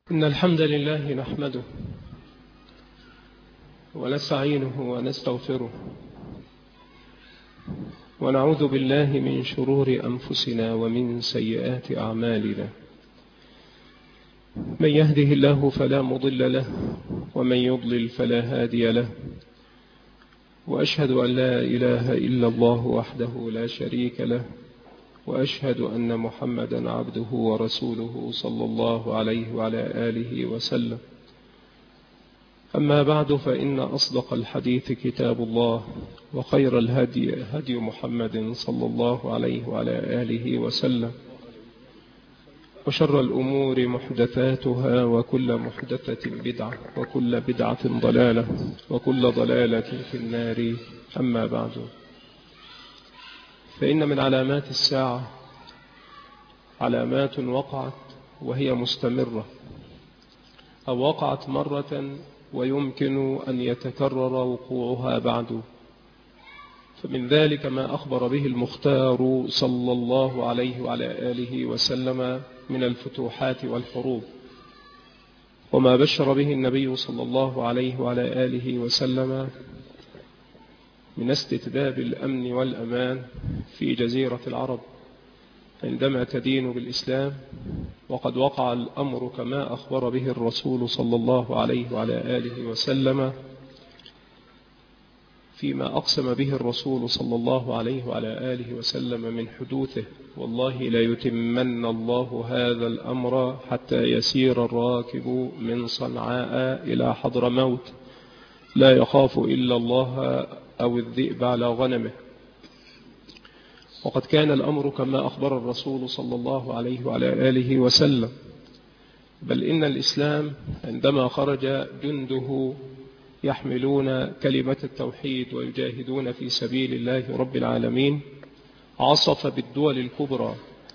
إن الحمد لله نحمده ونستعينه ونستغفره ونعوذ بالله من شرور أنفسنا ومن سيئات أعمالنا. من يهده الله فلا مضل له ومن يضلل فلا هادي له، وأشهد أن لا إله إلا الله وحده لا شريك له، وأشهد أن محمدا عبده ورسوله صلى الله عليه وعلى آله وسلم. أما بعد، فإن أصدق الحديث كتاب الله، وخير الهدي هدي محمد صلى الله عليه وعلى آله وسلم، وشر الأمور محدثاتها، وكل محدثة بدعة، وكل بدعة ضلالة، وكل ضلالة في النار. أما بعد، فإن من علامات الساعة علامات وقعت وهي مستمرة، أو وقعت مرة ويمكن أن يتكرر وقوعها بعد. فمن ذلك ما أخبر به المختار صلى الله عليه وعلى آله وسلم من الفتوحات والحروب، وما بشر به النبي صلى الله عليه وعلى آله وسلم من استتباب الأمن والأمان في جزيرة العرب عندما تدين بالإسلام. وقد وقع الأمر كما أخبر به الرسول صلى الله عليه وعلى آله وسلم فيما أقسم به الرسول صلى الله عليه وعلى آله وسلم من حدوثه: والله لا يتمن الله هذا الأمر حتى يسير الراكب من صنعاء إلى حضرموت لا يخاف إلا الله أو الذئب على غنمه. وقد كان الأمر كما أخبر الرسول صلى الله عليه وعلى آله وسلم، بل إن الإسلام عندما خرج جنده يحملون كلمة التوحيد ويجاهدون في سبيل الله رب العالمين، عصف بالدول الكبرى،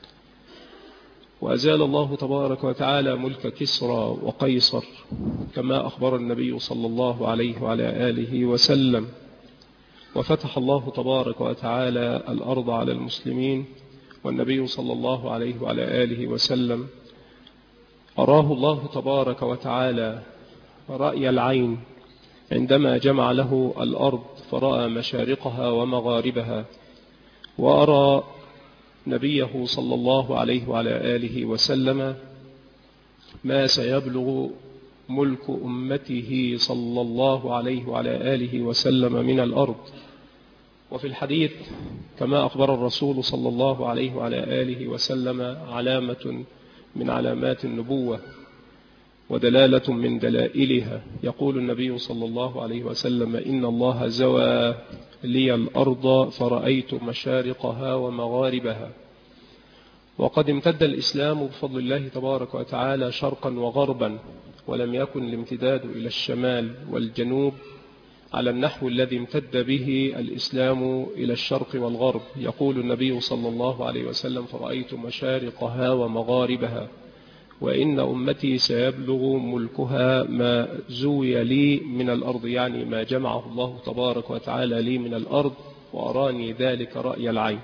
وأزال الله تبارك وتعالى ملك كسرى وقيصر كما أخبر النبي صلى الله عليه وعلى آله وسلم، وفتح الله تبارك وتعالى الأرض على المسلمين. والنبي صلى الله عليه وعلى آله وسلم أراه الله تبارك وتعالى رأي العين عندما جمع له الأرض فرأى مشارقها ومغاربها، وأرى نبيه صلى الله عليه وعلى آله وسلم ما سيبلغ ملك أمته صلى الله عليه وعلى آله وسلم من الأرض. وفي الحديث كما أخبر الرسول صلى الله عليه وعلى آله وسلم علامة من علامات النبوة ودلالة من دلائلها، يقول النبي صلى الله عليه وسلم: إن الله زوى لي الأرض فرأيت مشارقها ومغاربها. وقد امتد الإسلام بفضل الله تبارك وتعالى شرقا وغربا، ولم يكن الامتداد إلى الشمال والجنوب على النحو الذي امتد به الإسلام إلى الشرق والغرب. يقول النبي صلى الله عليه وسلم: فرأيت مشارقها ومغاربها، وإن أمتي سيبلغ ملكها ما زوي لي من الأرض، يعني ما جمعه الله تبارك وتعالى لي من الأرض، وأراني ذلك رأي العين.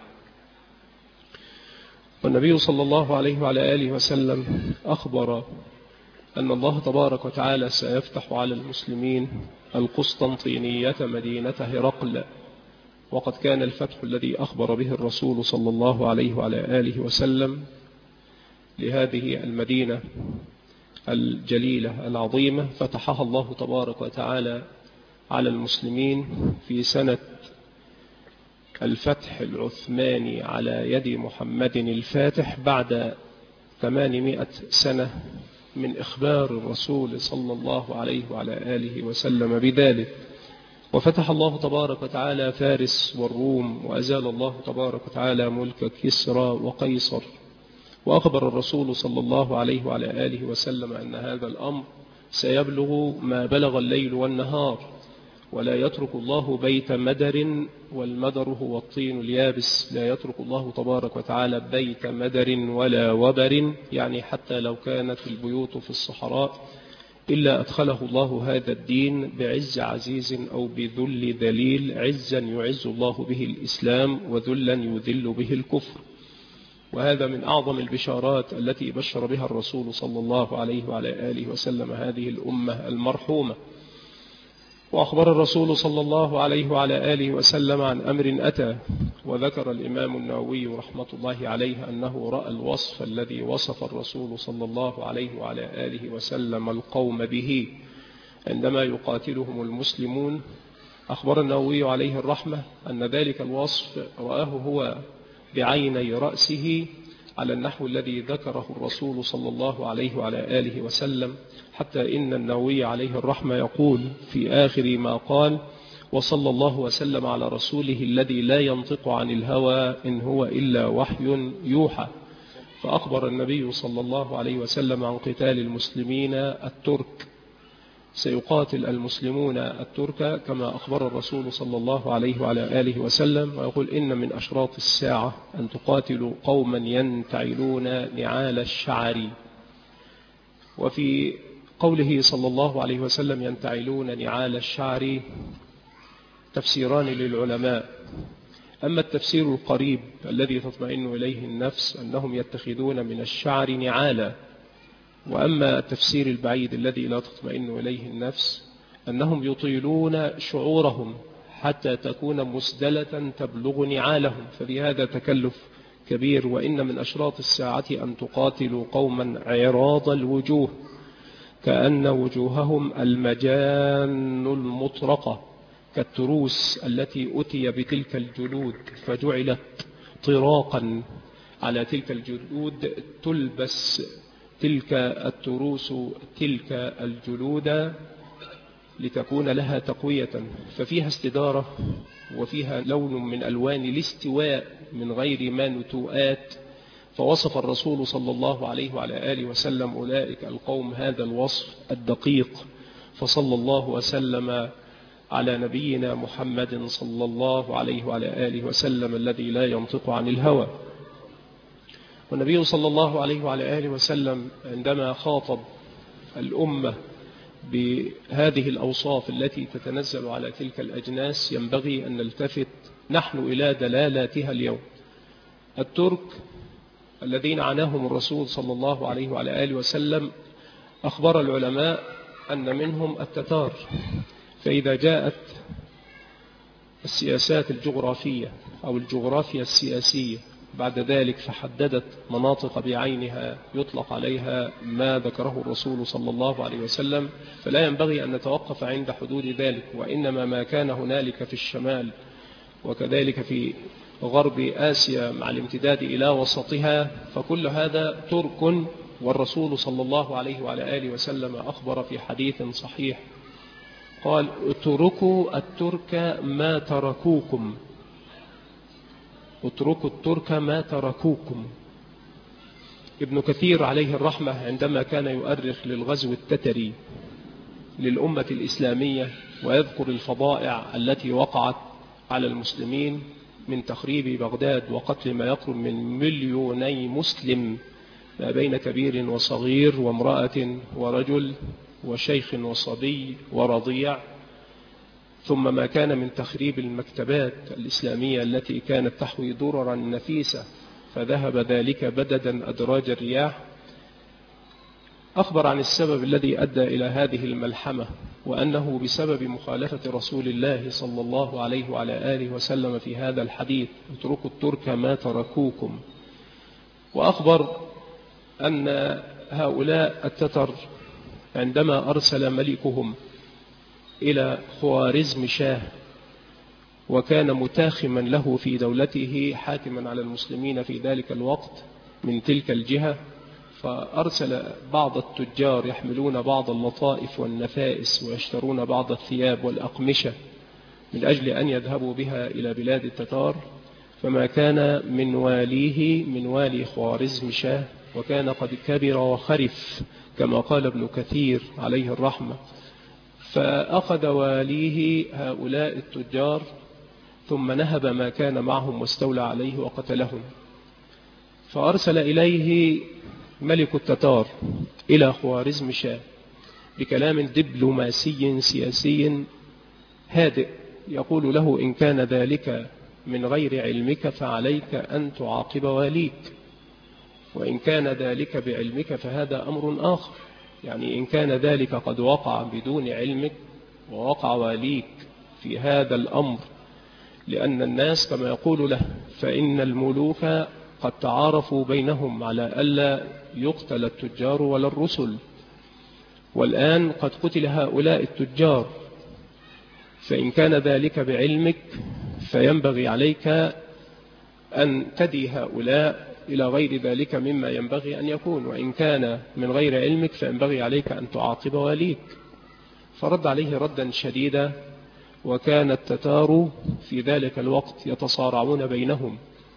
والنبي صلى الله عليه وعلى آله وسلم أخبر أن الله تبارك وتعالى سيفتح على المسلمين القسطنطينية مدينة هرقل. وقد كان الفتح الذي أخبر به الرسول صلى الله عليه وعلى آله وسلم لهذه المدينة الجليلة العظيمة فتحها الله تبارك وتعالى على المسلمين في سنة الفتح العثماني على يد محمد الفاتح، بعد 800 سنة من إخبار الرسول صلى الله عليه وعلى آله وسلم بذلك. وفتح الله تبارك وتعالى فارس والروم، وأزال الله تبارك وتعالى ملك كسرى وقيصر. وأخبر الرسول صلى الله عليه وعلى آله وسلم أن هذا الأمر سيبلغ ما بلغ الليل والنهار، ولا يترك الله بيت مدر، والمدر هو الطين اليابس، لا يترك الله تبارك وتعالى بيت مدر ولا وبر، يعني حتى لو كانت البيوت في الصحراء، إلا أدخله الله هذا الدين بعز عزيز أو بذل ذليل، عزا يعز الله به الإسلام، وذلا يذل به الكفر. وهذا من أعظم البشارات التي بشر بها الرسول صلى الله عليه وعلى آله وسلم هذه الأمة المرحومة. وأخبر الرسول صلى الله عليه وعلى آله وسلم عن أمر أتى، وذكر الإمام النووي رحمة الله عليه أنه رأى الوصف الذي وصف الرسول صلى الله عليه وعلى آله وسلم القوم به عندما يقاتلهم المسلمون. أخبر النووي عليه الرحمة أن ذلك الوصف رآه هو بعيني رأسه على النحو الذي ذكره الرسول صلى الله عليه وعلى آله وسلم، حتى إن النووي عليه الرحمة يقول في آخر ما قال: وصلى الله وسلم على رسوله الذي لا ينطق عن الهوى إن هو إلا وحي يوحى. فأخبر النبي صلى الله عليه وسلم عن قتال المسلمين الترك، سيقاتل المسلمون الترك كما أخبر الرسول صلى الله عليه وعلى آله وسلم، ويقول: إن من أشراط الساعة أن تقاتلوا قوما ينتعلون نعال الشعر. وفي قوله صلى الله عليه وسلم ينتعلون نعال الشعر تفسيران للعلماء. أما التفسير القريب الذي تطمئن إليه النفس أنهم يتخذون من الشعر نعالا، وأما التفسير البعيد الذي لا تطمئن إليه النفس أنهم يطيلون شعورهم حتى تكون مسدلة تبلغ نعالهم، ففي هذا تكلف كبير. وإن من أشراط الساعة أن تقاتلوا قوما عراض الوجوه كأن وجوههم المجان المطرقة، كالتروس التي أتي بتلك الجلود فجعلت طراقا على تلك الجلود، تلبس تلك التروس تلك الجلود لتكون لها تقوية، ففيها استدارة وفيها لون من ألوان الاستواء من غير ما نتوءات. فوصف الرسول صلى الله عليه وعلى آله وسلم أولئك القوم هذا الوصف الدقيق، فصلى الله وسلم على نبينا محمد صلى الله عليه وعلى آله وسلم الذي لا ينطق عن الهوى. والنبي صلى الله عليه وعلى آله وسلم عندما خاطب الأمة بهذه الأوصاف التي تتنزل على تلك الأجناس ينبغي أن نلتفت نحن إلى دلالاتها اليوم. الترك الذين عناهم الرسول صلى الله عليه وعلى آله وسلم أخبر العلماء أن منهم التتار، فإذا جاءت السياسات الجغرافية أو الجغرافيا السياسية بعد ذلك فحددت مناطق بعينها يطلق عليها ما ذكره الرسول صلى الله عليه وسلم، فلا ينبغي أن نتوقف عند حدود ذلك، وإنما ما كان هنالك في الشمال وكذلك في غرب آسيا مع الامتداد إلى وسطها فكل هذا ترك. والرسول صلى الله عليه وعلى آله وسلم أخبر في حديث صحيح قال: اتركوا الترك ما تركوكم، اتركوا الترك ما تركوكم. ابن كثير عليه الرحمة عندما كان يؤرخ للغزو التتري للأمة الإسلامية ويذكر الفضائع التي وقعت على المسلمين من تخريب بغداد وقتل ما يقرب من 2,000,000 مسلم ما بين كبير وصغير وامرأة ورجل وشيخ وصبي ورضيع، ثم ما كان من تخريب المكتبات الإسلامية التي كانت تحوي دررا نفيسة فذهب ذلك بددا أدراج الرياح، أخبر عن السبب الذي أدى إلى هذه الملحمة، وأنه بسبب مخالفة رسول الله صلى الله عليه وعلى آله وسلم في هذا الحديث: اتركوا الترك ما تركوكم. وأخبر أن هؤلاء التتر عندما أرسل ملكهم إلى خوارزم شاه وكان متاخما له في دولته حاكما على المسلمين في ذلك الوقت من تلك الجهة، فأرسل بعض التجار يحملون بعض اللطائف والنفائس ويشترون بعض الثياب والأقمشة من أجل أن يذهبوا بها إلى بلاد التتار، فما كان من واليه من والي خوارزم شاه وكان قد كبر وخرف كما قال ابن كثير عليه الرحمة، فأخذ واليه هؤلاء التجار ثم نهب ما كان معهم واستولى عليه وقتلهم. فأرسل إليه ملك التتار إلى خوارزم شاه بكلام دبلوماسي سياسي هادئ يقول له: إن كان ذلك من غير علمك فعليك أن تعاقب واليك، وإن كان ذلك بعلمك فهذا أمر آخر. يعني إن كان ذلك قد وقع بدون علمك ووقع واليك في هذا الأمر، لأن الناس كما يقول له فإن الملوك قد تعارفوا بينهم على ألا يقتل التجار ولا الرسل، والآن قد قتل هؤلاء التجار، فإن كان ذلك بعلمك فينبغي عليك أن تدي هؤلاء إلى غير ذلك مما ينبغي أن يكون، وإن كان من غير علمك فينبغي عليك أن تعاقب واليك. فرد عليه ردا شديدا، وكان التتار في ذلك الوقت يتصارعون بينهم،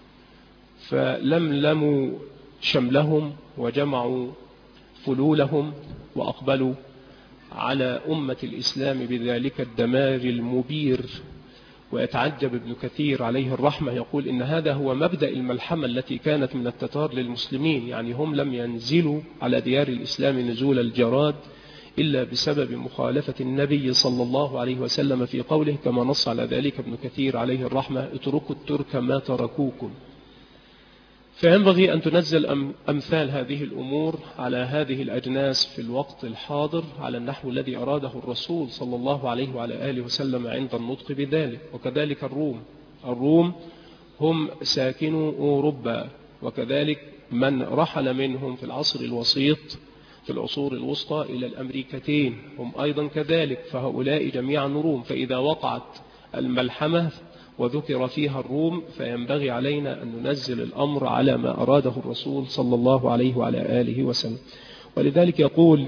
فلملموا شملهم وجمعوا فلولهم وأقبلوا على أمة الإسلام بذلك الدمار المبير. ويتعجب ابن كثير عليه الرحمة يقول إن هذا هو مبدأ الملحمة التي كانت من التتار للمسلمين، يعني هم لم ينزلوا على ديار الإسلام نزول الجراد إلا بسبب مخالفة النبي صلى الله عليه وسلم في قوله كما نص على ذلك ابن كثير عليه الرحمة: اتركوا الترك ما تركوكم. فينبغي أن تنزل أمثال هذه الأمور على هذه الأجناس في الوقت الحاضر على النحو الذي أراده الرسول صلى الله عليه وعلى آله وسلم عند النطق بذلك. وكذلك الروم هم ساكنوا أوروبا، وكذلك من رحل منهم في العصر الوسيط في العصور الوسطى إلى الأمريكتين هم أيضا كذلك، فهؤلاء جميعا روم. فإذا وقعت الملحمة وذكر فيها الروم فينبغي علينا أن ننزل الأمر على ما أراده الرسول صلى الله عليه وعلى آله وسلم. ولذلك يقول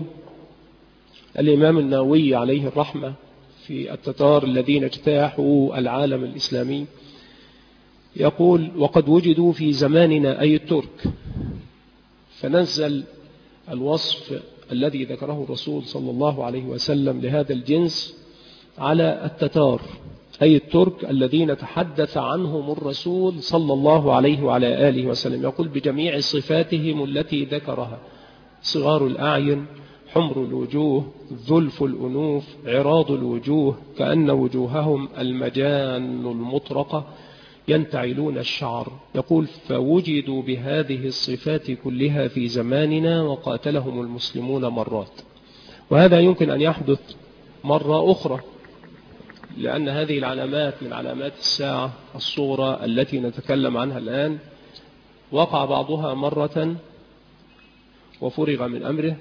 الإمام النووي عليه الرحمة في التتار الذين اجتاحوا العالم الإسلامي، يقول: وقد وجدوا في زماننا أي الترك. فنزل الوصف الذي ذكره الرسول صلى الله عليه وسلم لهذا الجنس على التتار أي الترك الذين تحدث عنهم الرسول صلى الله عليه وعلى آله وسلم. يقول: بجميع صفاتهم التي ذكرها: صغار الأعين، حمر الوجوه، ذلف الأنوف، عراض الوجوه، كأن وجوههم المجان المطرقة، ينتعلون الشعر. يقول: فوجدوا بهذه الصفات كلها في زماننا وقاتلهم المسلمون مرات. وهذا يمكن أن يحدث مرة أخرى، لأن هذه العلامات من علامات الساعة الصغرى التي نتكلم عنها الآن. وقع بعضها مرة وفرغ من أمره،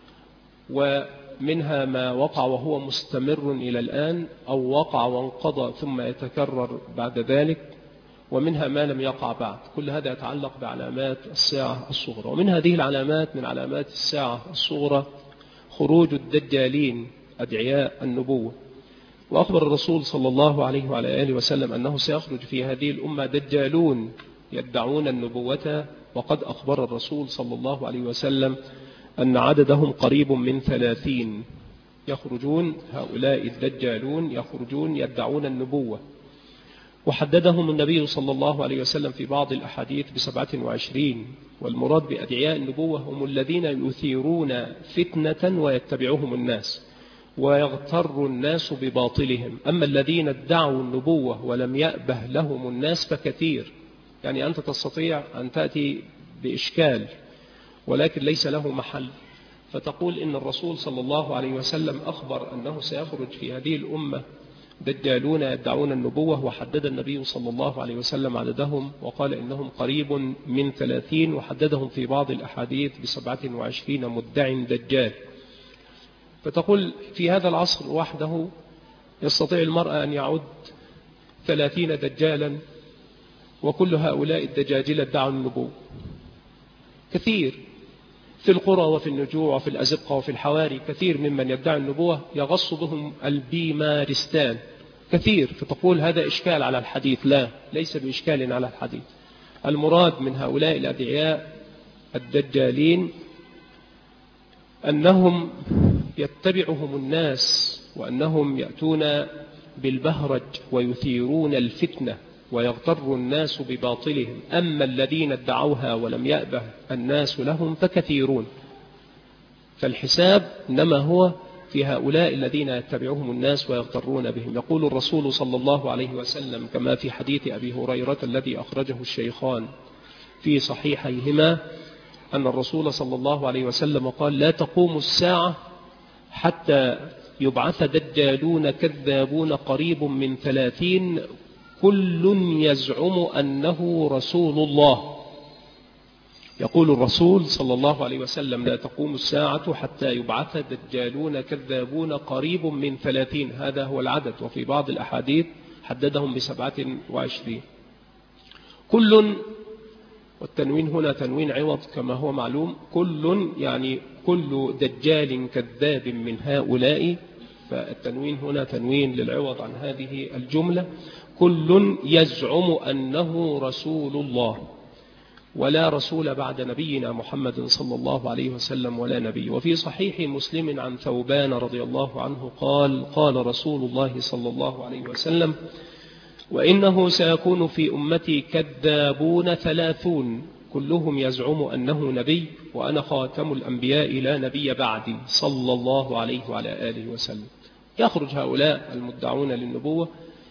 ومنها ما وقع وهو مستمر إلى الآن، أو وقع وانقضى ثم يتكرر بعد ذلك، ومنها ما لم يقع بعد. كل هذا يتعلق بعلامات الساعة الصغرى. ومن هذه العلامات من علامات الساعة الصغرى خروج الدجالين أدعياء النبوة. وأخبر الرسول صلى الله عليه وعلى آله وسلم أنه سيخرج في هذه الأمة دجالون يدعون النبوة، وقد أخبر الرسول صلى الله عليه وسلم أن عددهم قريب من 30 يخرجون. هؤلاء الدجالون يخرجون يدعون النبوة، وحددهم النبي صلى الله عليه وسلم في بعض الأحاديث ب27. والمراد بأدعياء النبوة هم الذين يثيرون فتنة ويتبعهم الناس ويغتر الناس بباطلهم. أما الذين ادعوا النبوة ولم يأبه لهم الناس فكثير. يعني أنت تستطيع أن تأتي بإشكال ولكن ليس له محل، فتقول إن الرسول صلى الله عليه وسلم أخبر أنه سيخرج في هذه الأمة دجالون يدعون النبوة، وحدد النبي صلى الله عليه وسلم عددهم وقال إنهم قريب من 30، وحددهم في بعض الأحاديث ب27 مدع دجال. فتقول في هذا العصر وحده يستطيع المرء أن يعد 30 دجالا، وكل هؤلاء الدجاجلة ادعوا النبوة. كثير في القرى وفي النجوع وفي الأزقة وفي الحواري، كثير ممن يدعي النبوة يغص بهم البيمارستان كثير. فتقول هذا إشكال على الحديث. لا، ليس بإشكال على الحديث. المراد من هؤلاء الأدعياء الدجالين أنهم يتبعهم الناس، وأنهم يأتون بالبهرج ويثيرون الفتنة ويغتر الناس بباطلهم. أما الذين ادعوها ولم يأبه الناس لهم فكثيرون. فالحساب إنما هو في هؤلاء الذين يتبعهم الناس ويغترون بهم. يقول الرسول صلى الله عليه وسلم كما في حديث أبي هريرة الذي أخرجه الشيخان في صحيحيهما: أن الرسول صلى الله عليه وسلم قال: لا تقوم الساعة حتى يبعث دجالون كذابون قريب من 30 كل يزعم أنه رسول الله. يقول الرسول صلى الله عليه وسلم: لا تقوم الساعة حتى يبعث دجالون كذابون قريب من 30. هذا هو العدد، وفي بعض الأحاديث حددهم ب27. كل، والتنوين هنا تنوين عوض كما هو معلوم، كل يعني كل دجال كذاب من هؤلاء، فالتنوين هنا تنوين للعوض عن هذه الجملة. كل يزعم أنه رسول الله، ولا رسول بعد نبينا محمد صلى الله عليه وسلم ولا نبي. وفي صحيح مسلم عن ثوبان رضي الله عنه قال: قال رسول الله صلى الله عليه وسلم: وإنه سيكون في أمتي كذابون 30 كلهم يزعم أنه نبي، وأنا خاتم الأنبياء لا نبي بعدي صلى الله عليه وعلى آله وسلم. يخرج هؤلاء المدعون للنبوة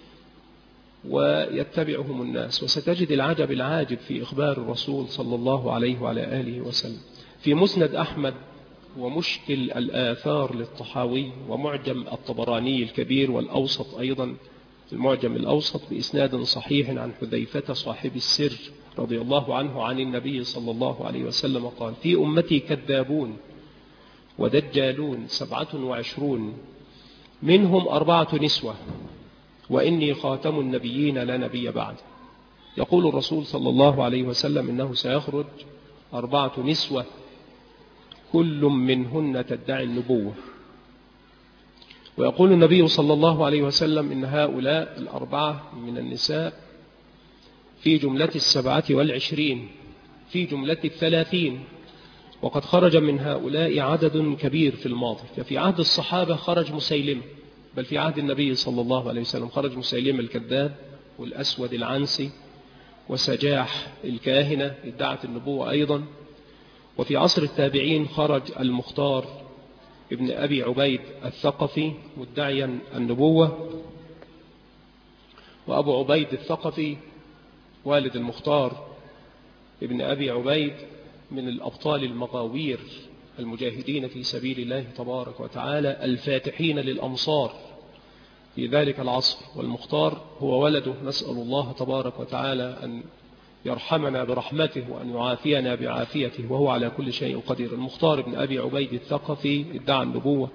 ويتبعهم الناس، وستجد العجب العاجب في إخبار الرسول صلى الله عليه وعلى آله وسلم. في مسند أحمد ومشكل الآثار للطحاوي ومعجم الطبراني الكبير والأوسط أيضا المعجم الأوسط بإسناد صحيح عن حذيفة صاحب السر رضي الله عنه عن النبي صلى الله عليه وسلم قال: في أمتي كذابون ودجالون 27 منهم 4 نسوة، وإني خاتم النبيين لا نبي بعد. يقول الرسول صلى الله عليه وسلم: إنه سيخرج 4 نسوة كل منهن تدعي النبوة. ويقول النبي صلى الله عليه وسلم: إن هؤلاء 4 من النساء في جملة 27 في جملة 30، وقد خرج من هؤلاء عدد كبير في الماضي. ففي عهد الصحابة خرج مسيلمة، بل في عهد النبي صلى الله عليه وسلم خرج مسيلمة الكذاب والأسود العنسي وسجاح الكاهنة ادعت النبوة أيضا. وفي عصر التابعين خرج المختار ابن أبي عبيد الثقفي مدعيا النبوة، وأبو عبيد الثقفي والد المختار ابن أبي عبيد من الأبطال المغاوير المجاهدين في سبيل الله تبارك وتعالى الفاتحين للأمصار في ذلك العصر. والمختار هو ولده، نسأل الله تبارك وتعالى أن يرحمنا برحمته وأن يعافينا بعافيته، وهو على كل شيء قدير. المختار ابن أبي عبيد الثقفي ادعى النبوة،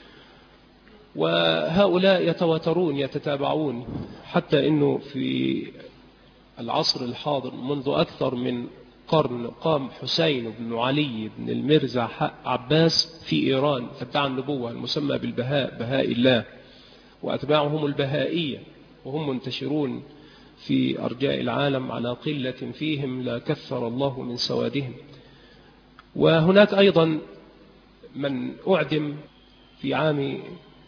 وهؤلاء يتواترون يتتابعون، حتى أنه في العصر الحاضر منذ أكثر من قرن قام حسين بن علي بن المرزا عباس في إيران ادعى النبوة، المسمى بالبهاء، بهاء الله، وأتباعهم البهائية، وهم منتشرون في أرجاء العالم على قلة فيهم لا كثر الله من سوادهم. وهناك أيضا من أعدم في عام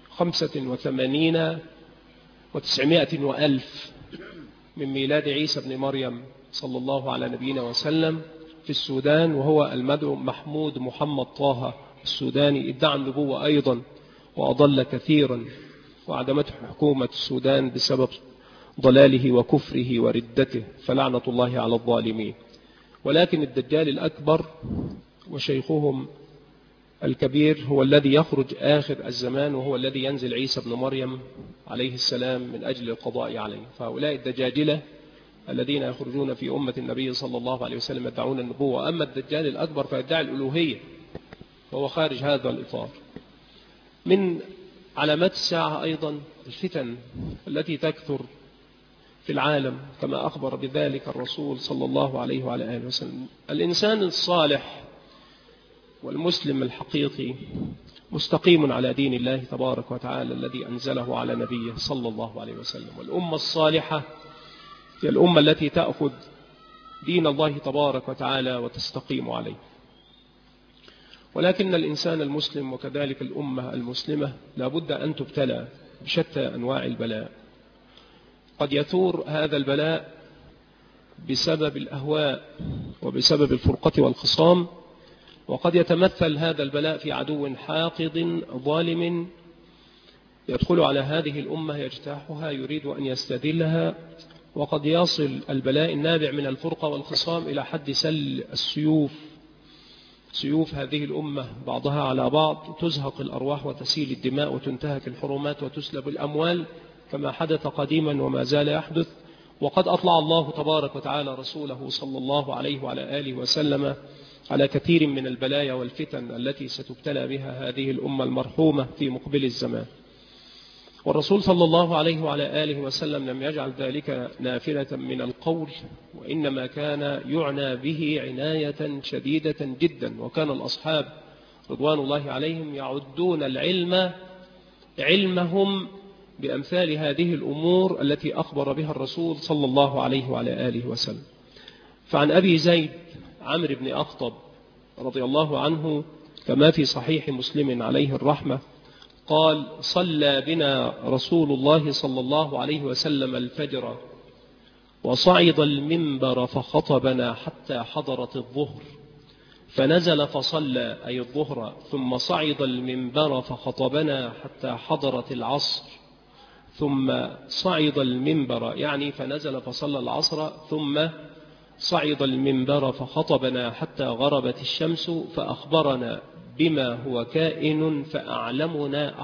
85 و900 وألف من ميلاد عيسى بن مريم صلى الله على نبينا وسلم في السودان، وهو المدعو محمود محمد طه السوداني، ادعى النبوة أيضا وأضل كثيرا، وعدمته حكومة السودان بسبب ضلاله وكفره وردته، فلعنة الله على الظالمين. ولكن الدجال الأكبر وشيخهم الكبير هو الذي يخرج آخر الزمان، وهو الذي ينزل عيسى بن مريم عليه السلام من أجل القضاء عليه. فهؤلاء الدجاجلة الذين يخرجون في أمة النبي صلى الله عليه وسلم يدعون النبوة. أما الدجال الأكبر فيدعي الألوهية، وهو خارج هذا الإطار. من علامات الساعة أيضا الفتن التي تكثر في العالم كما أخبر بذلك الرسول صلى الله عليه وعلى آله وسلم. الإنسان الصالح والمسلم الحقيقي مستقيم على دين الله تبارك وتعالى الذي أنزله على نبيه صلى الله عليه وسلم. والأمة الصالحة هي الأمة التي تأخذ دين الله تبارك وتعالى وتستقيم عليه. ولكن الإنسان المسلم وكذلك الأمة المسلمة لابد أن تبتلى بشتى أنواع البلاء. قد يثور هذا البلاء بسبب الأهواء وبسبب الفرقة والخصام، وقد يتمثل هذا البلاء في عدو حاقد ظالم يدخل على هذه الأمة يجتاحها يريد أن يستذلها. وقد يصل البلاء النابع من الفرقة والخصام إلى حد سل السيوف سيوف هذه الأمة بعضها على بعض، تزهق الأرواح وتسيل الدماء وتنتهك الحرمات وتسلب الأموال كما حدث قديما وما زال يحدث. وقد أطلع الله تبارك وتعالى رسوله صلى الله عليه وعلى آله وسلم على كثير من البلايا والفتن التي ستبتلى بها هذه الأمة المرحومة في مقبل الزمان. والرسول صلى الله عليه وعلى آله وسلم لم يجعل ذلك نافلة من القول، وإنما كان يعنى به عناية شديدة جدا. وكان الأصحاب رضوان الله عليهم يعدون العلم علمهم بأمثال هذه الأمور التي أخبر بها الرسول صلى الله عليه وعلى آله وسلم. فعن أبي زيد عمرو بن أخطب رضي الله عنه كما في صحيح مسلم عليه الرحمة قال: صلى بنا رسول الله صلى الله عليه وسلم الفجر وصعد المنبر فخطبنا حتى حضرت الظهر، فنزل فصلى أي الظهر، ثم صعد المنبر فخطبنا حتى حضرت العصر، ثم صعد المنبر يعني فنزل فصلى العصر، ثم صعد المنبر فخطبنا حتى غربت الشمس، فأخبرنا بما هو كائن فأعلمنا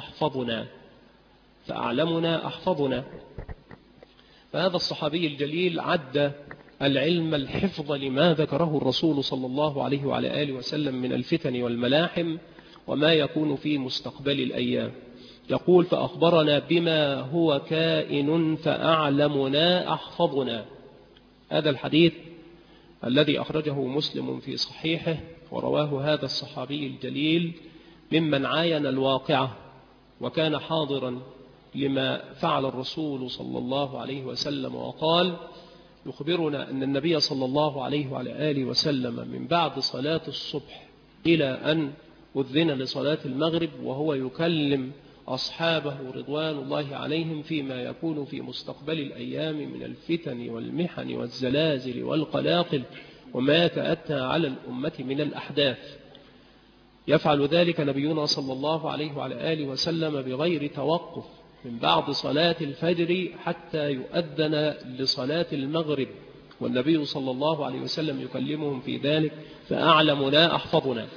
أحفظنا. فهذا الصحابي الجليل عد العلم الحفظ لما ذكره الرسول صلى الله عليه وعلى آله وسلم من الفتن والملاحم وما يكون في مستقبل الأيام. يقول: فأخبرنا بما هو كائن فأعلمنا أحفظنا. هذا الحديث الذي أخرجه مسلم في صحيحه ورواه هذا الصحابي الجليل ممن عاين الواقعة وكان حاضرا لما فعل الرسول صلى الله عليه وسلم، وقال: يخبرنا أن النبي صلى الله عليه وعلى آله وسلم من بعد صلاة الصبح إلى أن أذن لصلاة المغرب وهو يكلم أصحابه رضوان الله عليهم فيما يكون في مستقبل الأيام من الفتن والمحن والزلازل والقلاقل وما يتأتى على الأمة من الأحداث. يفعل ذلك نبينا صلى الله عليه وعلى آله وسلم بغير توقف من بعد صلاة الفجر حتى يؤذن لصلاة المغرب، والنبي صلى الله عليه وسلم يكلمهم في ذلك: فأعلمنا أحفظنا.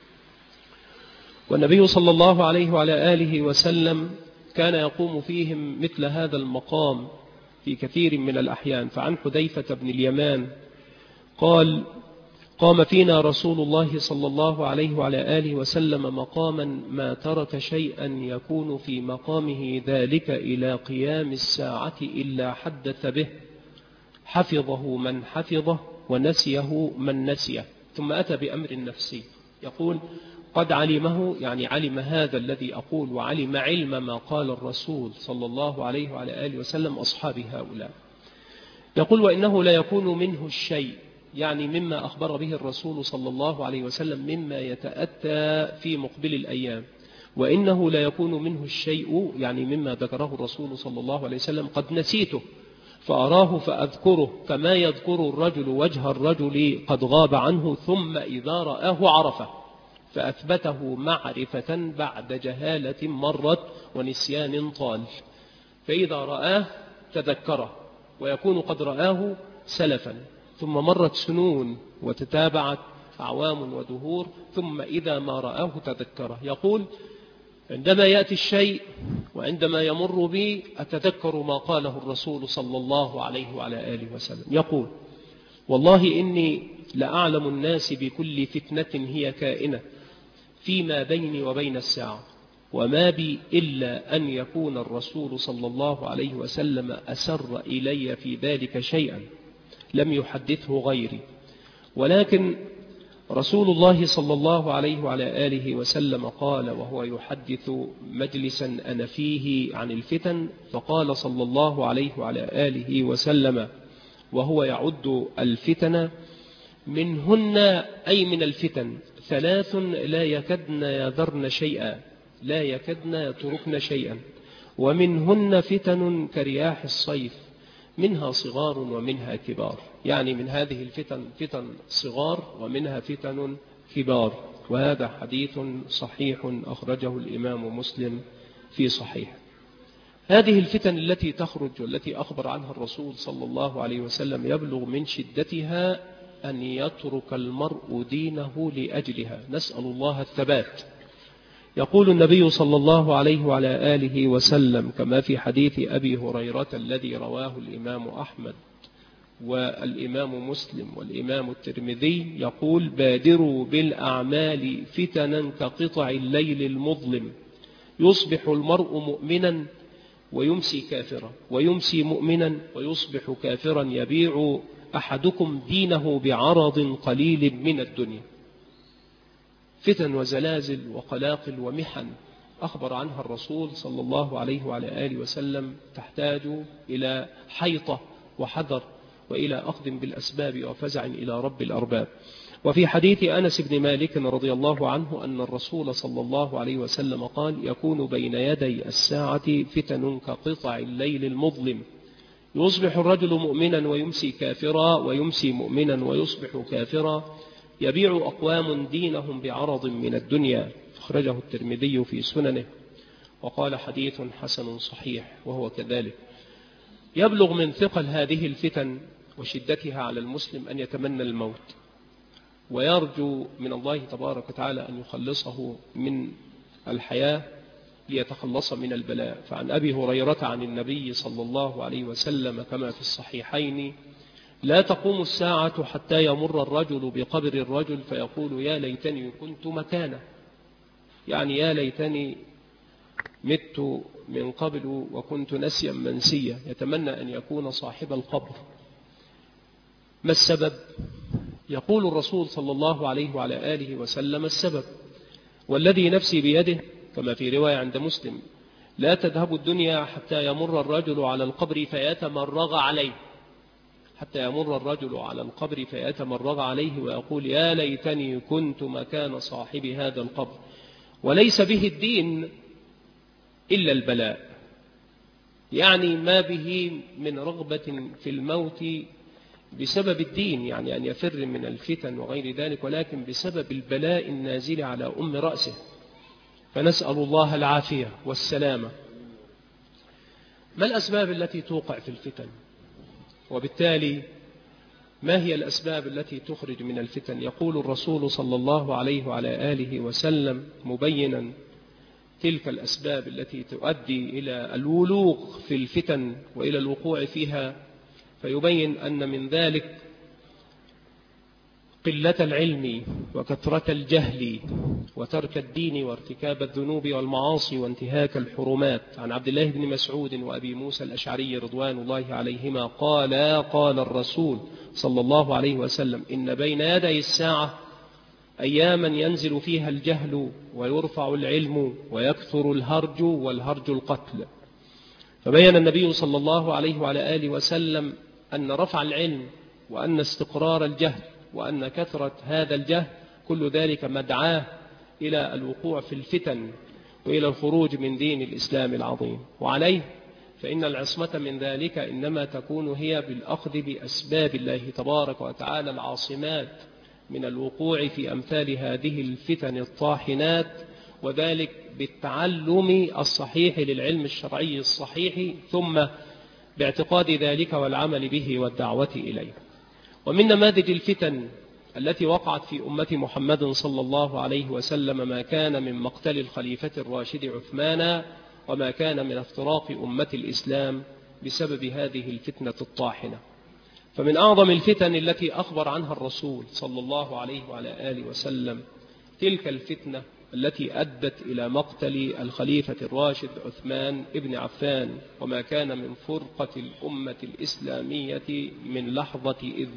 والنبي صلى الله عليه وعلى آله وسلم كان يقوم فيهم مثل هذا المقام في كثير من الأحيان. فعن حذيفة بن اليمان قال: قام فينا رسول الله صلى الله عليه وعلى آله وسلم مقاما ما ترك شيئا يكون في مقامه ذلك إلى قيام الساعة إلا حدث به، حفظه من حفظه ونسيه من نسيه. ثم أتى بأمر نفسي يقول: قد علمه، يعني علم هذا الذي أقول وعلم علم ما قال الرسول صلى الله عليه وعلى آله وسلم أصحاب هؤلاء. يقول: وإنه لا يكون منه الشيء، يعني مما أخبر به الرسول صلى الله عليه وسلم مما يتأتى في مقبل الأيام. وإنه لا يكون منه الشيء يعني مما ذكره الرسول صلى الله عليه وسلم قد نسيته فأراه فأذكره كما يذكر الرجل وجه الرجل قد غاب عنه، ثم إذا رآه عرفه فأثبته معرفة بعد جهالة مرت ونسيان طال. فإذا رآه تذكره، ويكون قد رآه سلفا، ثم مرت سنون وتتابعت أعوام ودهور، ثم إذا ما رآه تذكره. يقول: عندما يأتي الشيء وعندما يمر بي أتذكر ما قاله الرسول صلى الله عليه وعلى آله وسلم. يقول: والله إني لأعلم الناس بكل فتنة هي كائنة فيما بيني وبين الساعة، وما بي إلا أن يكون الرسول صلى الله عليه وسلم أسر إلي في ذلك شيئا لم يحدثه غيري. ولكن رسول الله صلى الله عليه وعلى آله وسلم قال وهو يحدث مجلسا أنا فيه عن الفتن، فقال صلى الله عليه وعلى آله وسلم وهو يعد الفتن: منهن أي من الفتن 3 لا يكدن يذرن شيئا، لا يكدن يتركن شيئا، ومنهن فتن كرياح الصيف منها صغار ومنها كبار. يعني من هذه الفتن فتن صغار ومنها فتن كبار. وهذا حديث صحيح أخرجه الإمام مسلم في صحيح. هذه الفتن التي تخرج والتي أخبر عنها الرسول صلى الله عليه وسلم يبلغ من شدتها أن يترك المرء دينه لأجلها، نسأل الله الثبات. يقول النبي صلى الله عليه وعلى آله وسلم كما في حديث أبي هريرة الذي رواه الإمام أحمد والإمام مسلم والإمام الترمذي، يقول: بادروا بالأعمال فتنا كقطع الليل المظلم، يصبح المرء مؤمنا ويمسي كافرا، ويمسي مؤمنا ويصبح كافرا، يبيع أحدكم دينه بعرض قليل من الدنيا. فتن وزلازل وقلاقل ومحن أخبر عنها الرسول صلى الله عليه وعلى آله وسلم، تحتاج إلى حيطة وحذر وإلى أخذ بالأسباب وفزع إلى رب الأرباب. وفي حديث أنس بن مالك رضي الله عنه أن الرسول صلى الله عليه وسلم قال: يكون بين يدي الساعة فتن كقطع الليل المظلم، يصبح الرجل مؤمنا ويمسي كافرا، ويمسي مؤمنا ويصبح كافرا، يبيع أقوام دينهم بعرض من الدنيا. أخرجه الترمذي في سننه وقال: حديث حسن صحيح. وهو كذلك. يبلغ من ثقل هذه الفتن وشدتها على المسلم أن يتمنى الموت، ويرجو من الله تبارك وتعالى أن يخلصه من الحياة ليتخلص من البلاء. فعن أبي هريرة عن النبي صلى الله عليه وسلم كما في الصحيحين: لا تقوم الساعة حتى يمر الرجل بقبر الرجل فيقول: يا ليتني كنت مكانه، يعني يا ليتني مت من قبل وكنت نسيا منسيا. يتمنى أن يكون صاحب القبر. ما السبب؟ يقول الرسول صلى الله عليه وعلى آله وسلم: السبب والذي نفسي بيده كما في رواية عند مسلم: لا تذهب الدنيا حتى يمر الرجل على القبر فيتمرغ عليه، حتى يمر الرجل على القبر فيتمرغ عليه ويقول: يا ليتني كنت مكان صاحب هذا القبر. وليس به الدين إلا البلاء، يعني ما به من رغبة في الموت بسبب الدين، يعني أن يفر من الفتن وغير ذلك، ولكن بسبب البلاء النازل على أم رأسه. فنسأل الله العافية والسلامة. ما الأسباب التي توقع في الفتن؟ وبالتالي ما هي الأسباب التي تخرج من الفتن؟ يقول الرسول صلى الله عليه وعلى آله وسلم مبينا تلك الأسباب التي تؤدي إلى الولوغ في الفتن وإلى الوقوع فيها، فيبين أن من ذلك قلة العلم وكثرة الجهل وترك الدين وارتكاب الذنوب والمعاصي وانتهاك الحرمات. عن عبد الله بن مسعود وأبي موسى الأشعري رضوان الله عليهما قال الرسول صلى الله عليه وسلم: إن بين يدي الساعة أياما ينزل فيها الجهل ويرفع العلم ويكثر الهرج، والهرج القتل. فبين النبي صلى الله عليه وعلى آله وسلم أن رفع العلم وأن استقرار الجهل وأن كثرة هذا الجهل كل ذلك مدعاه إلى الوقوع في الفتن وإلى الخروج من دين الإسلام العظيم. وعليه فإن العصمة من ذلك إنما تكون هي بالأخذ بأسباب الله تبارك وتعالى العاصمات من الوقوع في أمثال هذه الفتن الطاحنات، وذلك بالتعلم الصحيح للعلم الشرعي الصحيح، ثم باعتقاد ذلك والعمل به والدعوة إليه. ومن نماذج الفتن التي وقعت في أمة محمد صلى الله عليه وسلم ما كان من مقتل الخليفة الراشد عثمان، وما كان من افتراق أمة الإسلام بسبب هذه الفتنة الطاحنة. فمن أعظم الفتن التي أخبر عنها الرسول صلى الله عليه وعلى آله وسلم تلك الفتنة التي أدت إلى مقتل الخليفة الراشد عثمان ابن عفان، وما كان من فرقة الأمة الإسلامية من لحظة إذ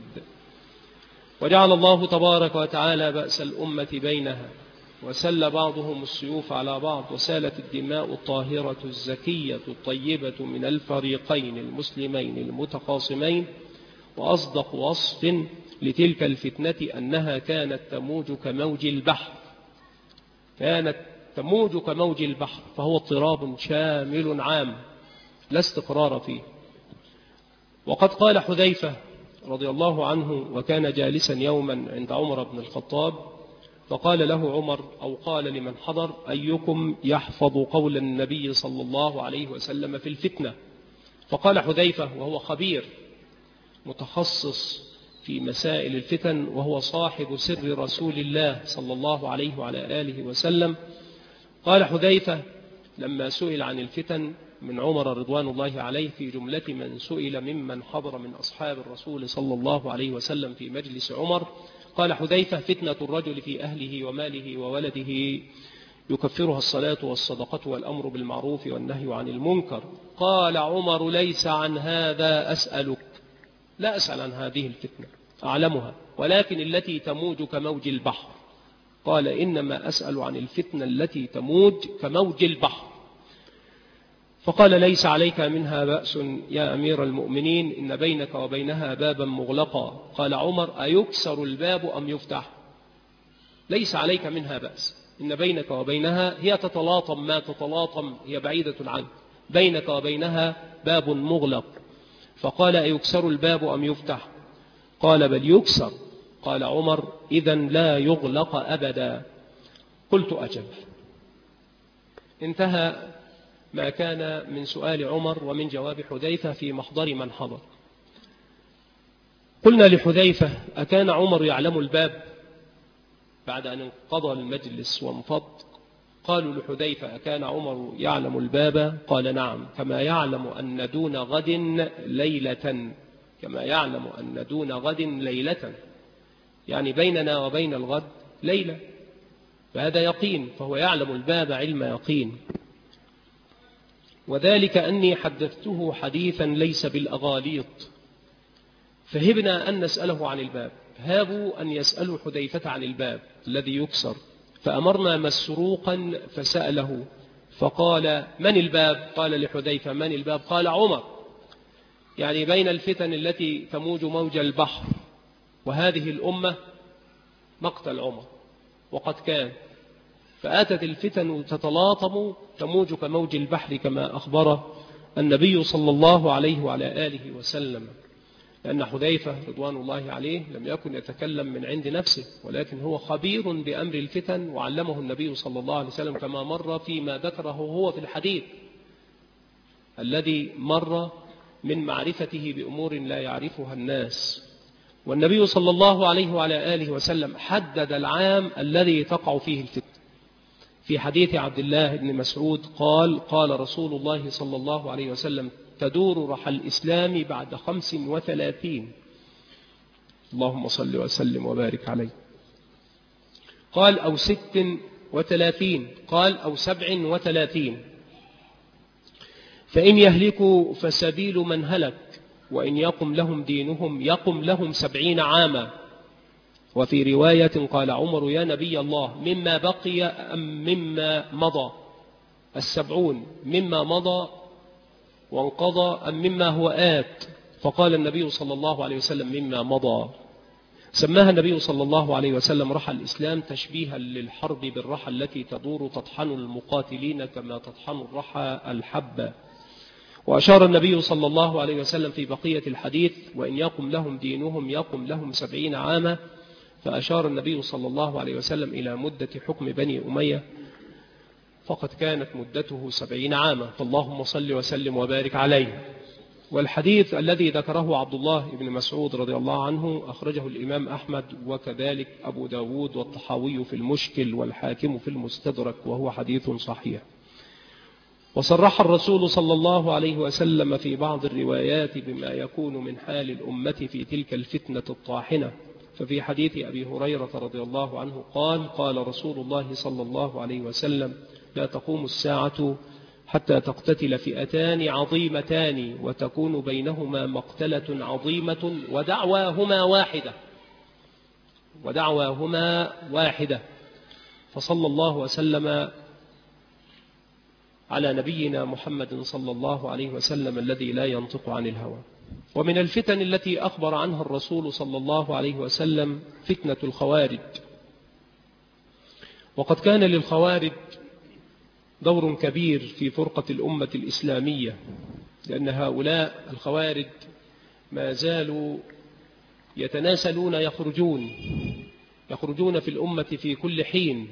وجعل الله تبارك وتعالى بأس الأمة بينها، وسل بعضهم السيوف على بعض، وسالت الدماء الطاهرة الزكية الطيبة من الفريقين المسلمين المتخاصمين. وأصدق وصف لتلك الفتنة أنها كانت تموج كموج البحر، كانت تموج كموج البحر، فهو اضطراب شامل عام لا استقرار فيه. وقد قال حذيفة رضي الله عنه وكان جالسا يوما عند عمر بن الخطاب، فقال له عمر أو قال لمن حضر: أيكم يحفظ قول النبي صلى الله عليه وسلم في الفتنة؟ فقال حذيفة وهو خبير متخصص في مسائل الفتن، وهو صاحب سر رسول الله صلى الله عليه وعلى آله وسلم. قال حذيفة لما سئل عن الفتن من عمر رضوان الله عليه في جملة من سئل ممن حضر من أصحاب الرسول صلى الله عليه وسلم في مجلس عمر، قال حذيفة: فتنة الرجل في أهله وماله وولده يكفرها الصلاة والصدقة والأمر بالمعروف والنهي عن المنكر. قال عمر: ليس عن هذا أسألك، لا أسأل عن هذه الفتنة، أعلمها، ولكن التي تموج كموج البحر. قال: إنما أسأل عن الفتنة التي تموج كموج البحر. فقال: ليس عليك منها بأس يا أمير المؤمنين، إن بينك وبينها بابا مغلقا. قال عمر: أيكسر الباب أم يفتح؟ ليس عليك منها بأس، إن بينك وبينها هي تتلاطم، ما تتلاطم هي بعيدة عنك، بينك وبينها باب مغلق. فقال: أيكسر الباب أم يفتح؟ قال: بل يكسر. قال عمر: إذن لا يغلق أبدا. قلت: أجل. انتهى ما كان من سؤال عمر ومن جواب حذيفة في محضر من حضر. قلنا لحذيفة: أكان عمر يعلم الباب بعد أن انقضى المجلس وانفض؟ قالوا لحذيفة: أكان عمر يعلم الباب؟ قال: نعم، كما يعلم أن دون غد ليلة، كما يعلم أن دون غد ليلة، يعني بيننا وبين الغد ليلة، فهذا يقين، فهو يعلم الباب علم يقين. وذلك أني حدثته حديثا ليس بالأغاليط، فهبنا أن نسأله عن الباب، هابوا أن يسألوا حذيفة عن الباب الذي يكسر، فأمرنا مسروقا فسأله فقال: من الباب؟ قال لحذيفة: من الباب؟ قال: عمر، يعني بين الفتن التي تموج موج البحر وهذه الأمة مقتل عمر، وقد كان، فأتت الفتن تتلاطم تموج كموج البحر كما أخبر النبي صلى الله عليه وعلى آله وسلم. لأن حذيفة رضوان الله عليه لم يكن يتكلم من عند نفسه، ولكن هو خبير بأمر الفتن، وعلمه النبي صلى الله عليه وسلم كما مر فيما ذكره هو في الحديث الذي مر من معرفته بأمور لا يعرفها الناس. والنبي صلى الله عليه وعلى آله وسلم حدد العام الذي تقع فيه الفتن. في حديث عبد الله بن مسعود قال: قال رسول الله صلى الله عليه وسلم: تدور رحى الإسلام بعد 35. اللهم صل وسلم وبارك عليه. قال: أو 36، قال: أو 37. فإن يهلكوا فسبيل من هلك، وإن يقم لهم دينهم يقم لهم 70 عاما. وفي رواية قال عمر: يا نبي الله، مما بقي أم مما مضى؟ 70 مما مضى وانقضى أم مما هو آت؟ فقال النبي صلى الله عليه وسلم: مما مضى. سماها النبي صلى الله عليه وسلم رحى الإسلام تشبيها للحرب بالرحى التي تدور تطحن المقاتلين كما تطحن الرحى الحبة. وأشار النبي صلى الله عليه وسلم في بقية الحديث: وإن يقم لهم دينهم يقم لهم 70 عاما. فأشار النبي صلى الله عليه وسلم إلى مدة حكم بني أمية، فقد كانت مدته 70 عاما، فاللهم صل وسلم وبارك عليه. والحديث الذي ذكره عبد الله بن مسعود رضي الله عنه أخرجه الإمام أحمد، وكذلك أبو داود والطحاوي في المشكل، والحاكم في المستدرك، وهو حديث صحيح. وصرح الرسول صلى الله عليه وسلم في بعض الروايات بما يكون من حال الأمة في تلك الفتنة الطاحنة. ففي حديث أبي هريرة رضي الله عنه قال: قال رسول الله صلى الله عليه وسلم: لا تقوم الساعة حتى تقتتل فئتان عظيمتان وتكون بينهما مقتلة عظيمة ودعواهما واحدة. فصلى الله وسلم على نبينا محمد صلى الله عليه وسلم الذي لا ينطق عن الهوى. ومن الفتن التي أخبر عنها الرسول صلى الله عليه وسلم فتنة الخوارج. وقد كان للخوارج دور كبير في فرقة الأمة الإسلامية، لأن هؤلاء الخوارج ما زالوا يتناسلون، يخرجون في الأمة في كل حين،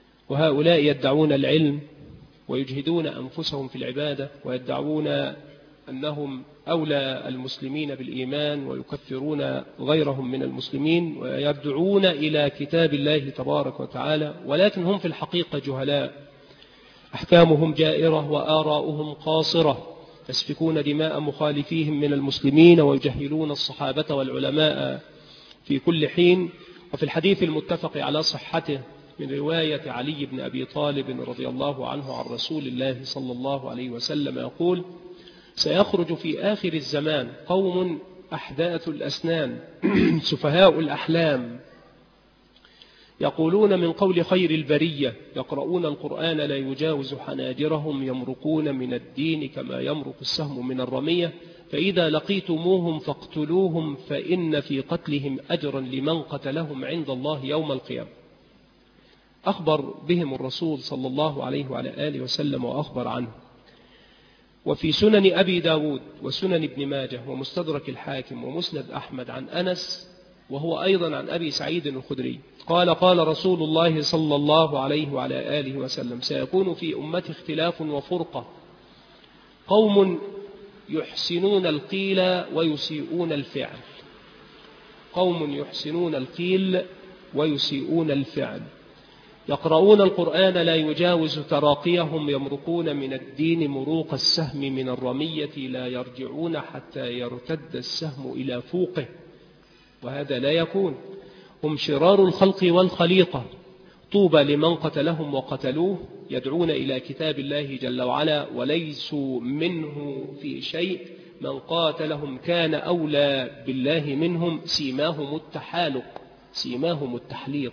وهؤلاء يدعون العلم ويجهدون أنفسهم في العبادة، ويدعون أنهم أولى المسلمين بالإيمان ويكفرون غيرهم من المسلمين ويدعون إلى كتاب الله تبارك وتعالى، ولكن هم في الحقيقة جهلاء، أحكامهم جائرة وآراؤهم قاصرة، يسفكون دماء مخالفيهم من المسلمين ويجهلون الصحابة والعلماء في كل حين. وفي الحديث المتفق على صحته من رواية علي بن أبي طالب رضي الله عنه عن رسول الله صلى الله عليه وسلم يقول: سيخرج في آخر الزمان قوم أحداث الأسنان سفهاء الأحلام، يقولون من قول خير البرية، يقرؤون القرآن لا يجاوز حناجرهم، يمرقون من الدين كما يمرق السهم من الرمية، فإذا لقيتموهم فاقتلوهم، فإن في قتلهم أجرا لمن قتلهم عند الله يوم القيامة. أخبر بهم الرسول صلى الله عليه وعلى آله وسلم وأخبر عنه. وفي سنن أبي داود وسنن ابن ماجه ومستدرك الحاكم ومسند أحمد عن أنس، وهو أيضا عن أبي سعيد الخدري قال: قال رسول الله صلى الله عليه وعلى آله وسلم: سيكون في أمتي اختلاف وفرقة، قوم يحسنون القيل ويسيئون الفعل، قوم يحسنون القيل ويسيئون الفعل، يقرؤون القرآن لا يجاوز تراقيهم، يمرقون من الدين مروق السهم من الرمية، لا يرجعون حتى يرتد السهم إلى فوقه، وهذا لا يكون. هم شرار الخلق والخليقة، طوبى لمن قتلهم وقتلوه، يدعون إلى كتاب الله جل وعلا وليسوا منه في شيء، من قاتلهم كان أولى بالله منهم، سيماهم التحالق، سيماهم التحليق،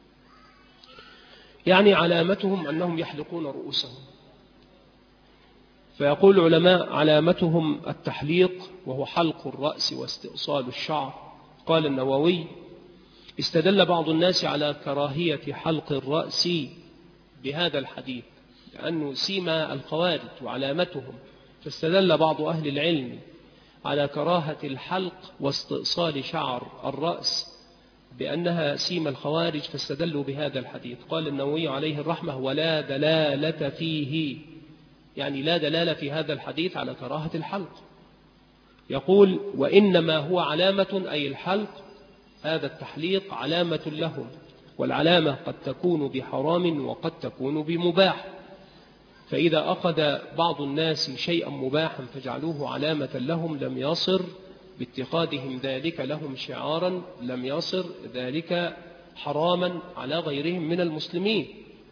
يعني علامتهم أنهم يحلقون رؤوسهم. فيقول العلماء: علامتهم التحليق، وهو حلق الرأس واستئصال الشعر. قال النووي: استدل بعض الناس على كراهية حلق الرأس بهذا الحديث، لأنه سيما الخوارج وعلامتهم، فاستدل بعض أهل العلم على كراهة الحلق واستئصال شعر الرأس بأنها سيما الخوارج، فاستدلوا بهذا الحديث. قال النووي عليه الرحمة: ولا دلالة فيه، يعني لا دلالة في هذا الحديث على كراهة الحلق. يقول: وإنما هو علامة، أي الحلق هذا التحليق علامة لهم، والعلامة قد تكون بحرام وقد تكون بمباح، فإذا أخذ بعض الناس شيئا مباحا فجعلوه علامة لهم لم يصر باتخاذهم ذلك لهم شعارا، لم يصر ذلك حراما على غيرهم من المسلمين.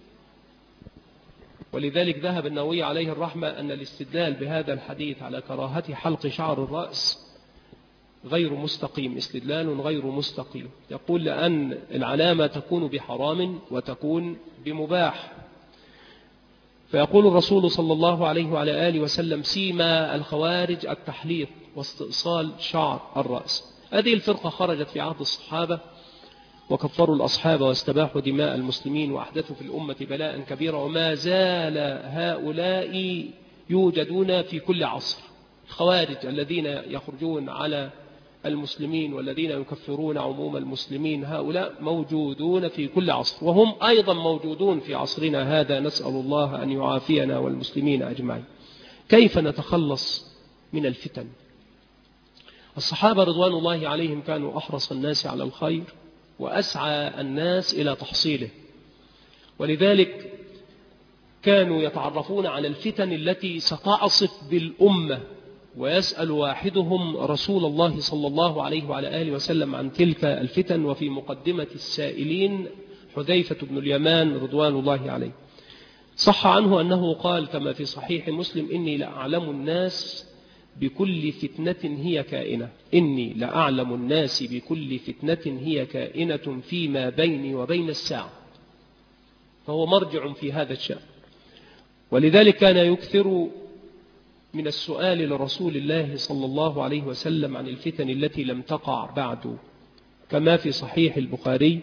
ولذلك ذهب النووي عليه الرحمة أن الاستدلال بهذا الحديث على كراهة حلق شعر الرأس غير مستقيم، استدلال غير مستقيم. يقول: لأن العلامة تكون بحرام وتكون بمباح. فيقول الرسول صلى الله عليه وعلى آله وسلم: سيما الخوارج التحليق واستئصال شعر الرأس. هذه الفرقة خرجت في عهد الصحابة وكفروا الأصحاب واستباحوا دماء المسلمين وأحدثوا في الأمة بلاء كبيرا، وما زال هؤلاء يوجدون في كل عصر. الخوارج الذين يخرجون على المسلمين والذين يكفرون عموم المسلمين، هؤلاء موجودون في كل عصر، وهم أيضا موجودون في عصرنا هذا، نسأل الله أن يعافينا والمسلمين أجمعين. كيف نتخلص من الفتن؟ الصحابة رضوان الله عليهم كانوا أحرص الناس على الخير وأسعى الناس إلى تحصيله، ولذلك كانوا يتعرفون على الفتن التي ستعصف بالأمة، ويسأل واحدهم رسول الله صلى الله عليه وعلى آله وسلم عن تلك الفتن. وفي مقدمة السائلين حذيفة بن اليمان رضوان الله عليه، صح عنه أنه قال كما في صحيح مسلم: إني لأعلم الناس بكل فتنة هي كائنة، إني لأعلم الناس بكل فتنة هي كائنة فيما بيني وبين الساعة. فهو مرجع في هذا الشأن، ولذلك كان يكثر من السؤال لرسول الله صلى الله عليه وسلم عن الفتن التي لم تقع بعد، كما في صحيح البخاري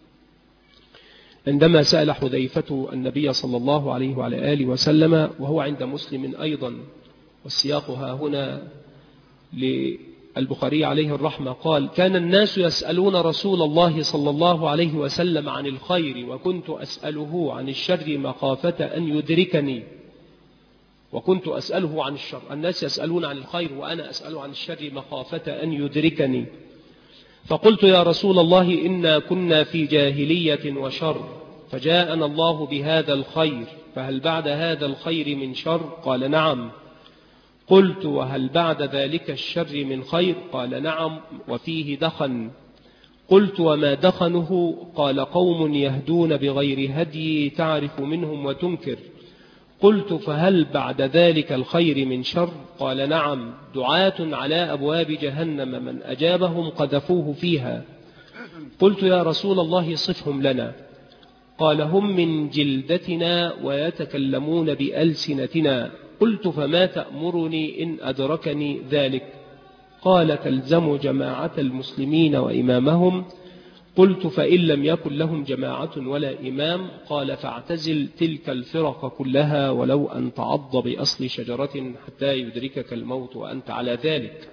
عندما سأل حذيفة النبي صلى الله عليه وعلى آله وسلم، وهو عند مسلم أيضا، والسياق ها هنا للبخاري عليه الرحمة، قال: كان الناس يسألون رسول الله صلى الله عليه وسلم عن الخير، وكنت أسأله عن الشر مخافة أن يدركني. وكنت أسأله عن الشر. الناس يسألون عن الخير وأنا أسأل عن الشر مخافة أن يدركني. فقلت يا رسول الله إنا كنا في جاهلية وشر، فجاءنا الله بهذا الخير، فهل بعد هذا الخير من شر؟ قال نعم. قلت وهل بعد ذلك الشر من خير؟ قال نعم، وفيه دخن. قلت وما دخنه؟ قال قوم يهدون بغير هدي تعرف منهم وتنكر. قلت فهل بعد ذلك الخير من شر؟ قال نعم، دعاة على أبواب جهنم من أجابهم قذفوه فيها. قلت يا رسول الله صفهم لنا. قال هم من جلدتنا ويتكلمون بألسنتنا. قلت فما تأمرني إن أدركني ذلك؟ قال تلزم جماعة المسلمين وإمامهم. قلت فإن لم يكن لهم جماعة ولا إمام؟ قال فاعتزل تلك الفرق كلها ولو أن تعض بأصل شجرة حتى يدركك الموت وأنت على ذلك.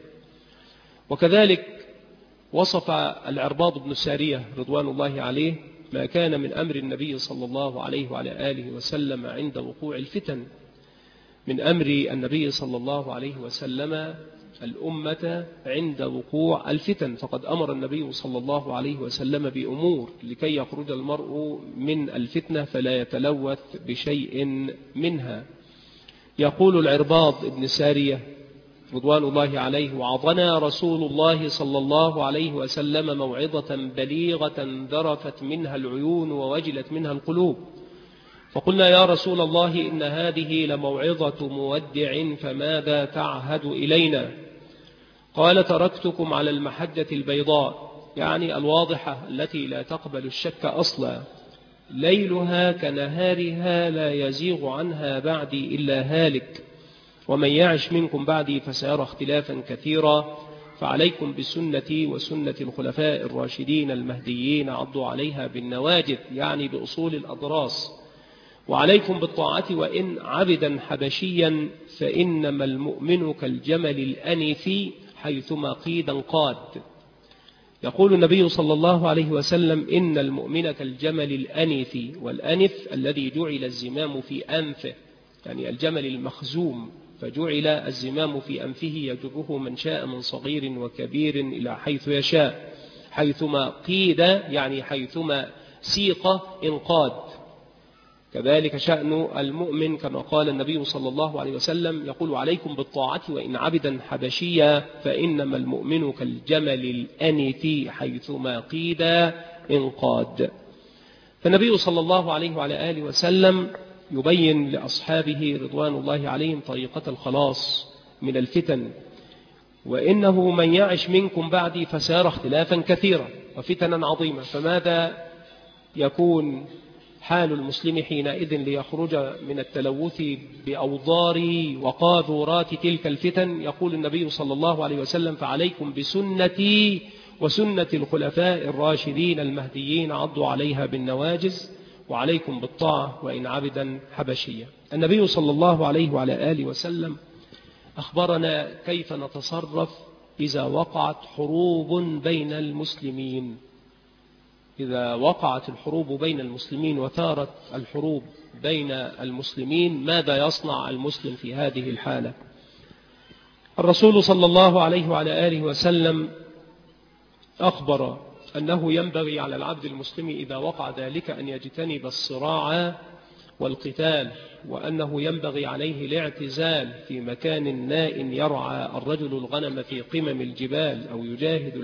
وكذلك وصف العرباض بن سارية رضوان الله عليه ما كان من أمر النبي صلى الله عليه وعلى آله وسلم عند وقوع الفتن. من أمر النبي صلى الله عليه وسلم الأمة عند وقوع الفتن، فقد أمر النبي صلى الله عليه وسلم بأمور لكي يخرج المرء من الفتنة فلا يتلوث بشيء منها. يقول العرباض بن سارية رضوان الله عليه وعظنا رسول الله صلى الله عليه وسلم موعظة بليغة ذرفت منها العيون ووجلت منها القلوب. فقلنا يا رسول الله إن هذه لموعظة مودع فماذا تعهد إلينا؟ قال تركتكم على المحجة البيضاء، يعني الواضحة التي لا تقبل الشك أصلا، ليلها كنهارها لا يزيغ عنها بعدي إلا هالك، ومن يعش منكم بعدي فسيرى اختلافا كثيرا، فعليكم بسنتي وسنة الخلفاء الراشدين المهديين عضوا عليها بالنواجذ، يعني بأصول الأضراس، وعليكم بالطاعة وإن عبدا حبشيا، فإنما المؤمن كالجمل الأنف حيثما قيدا قاد. يقول النبي صلى الله عليه وسلم إن المؤمن كالجمل الأنف، والأنف الذي جعل الزمام في أنفه، يعني الجمل المخزوم، فجعل الزمام في أنفه يجره من شاء من صغير وكبير إلى حيث يشاء، حيثما قيد يعني حيثما سيق انقاد. كذلك شأن المؤمن كما قال النبي صلى الله عليه وسلم يقول عليكم بالطاعة وإن عبدا حبشيا، فإنما المؤمن كالجمل الأنف حيثما قيد انقاد. فالنبي صلى الله عليه وعلى آله وسلم يبين لأصحابه رضوان الله عليهم طريقة الخلاص من الفتن، وإنه من يعش منكم بعدي فسيرى اختلافا كثيرا وفتنا عظيمة. فماذا يكون حال المسلم حينئذ ليخرج من التلوث بأوضار وقاذورات تلك الفتن؟ يقول النبي صلى الله عليه وسلم فعليكم بسنتي وسنة الخلفاء الراشدين المهديين عضوا عليها بالنواجز، وعليكم بالطاعة وإن عبدا حبشيا. النبي صلى الله عليه وعلى آله وسلم أخبرنا كيف نتصرف إذا وقعت حروب بين المسلمين. إذا وقعت الحروب بين المسلمين وثارت الحروب بين المسلمين ماذا يصنع المسلم في هذه الحالة؟ الرسول صلى الله عليه وعلى آله وسلم أخبر أنه ينبغي على العبد المسلم إذا وقع ذلك أن يجتنب الصراع والقتال، وأنه ينبغي عليه الاعتزال في مكان ناء يرعى الرجل الغنم في قمم الجبال، أو يجاهد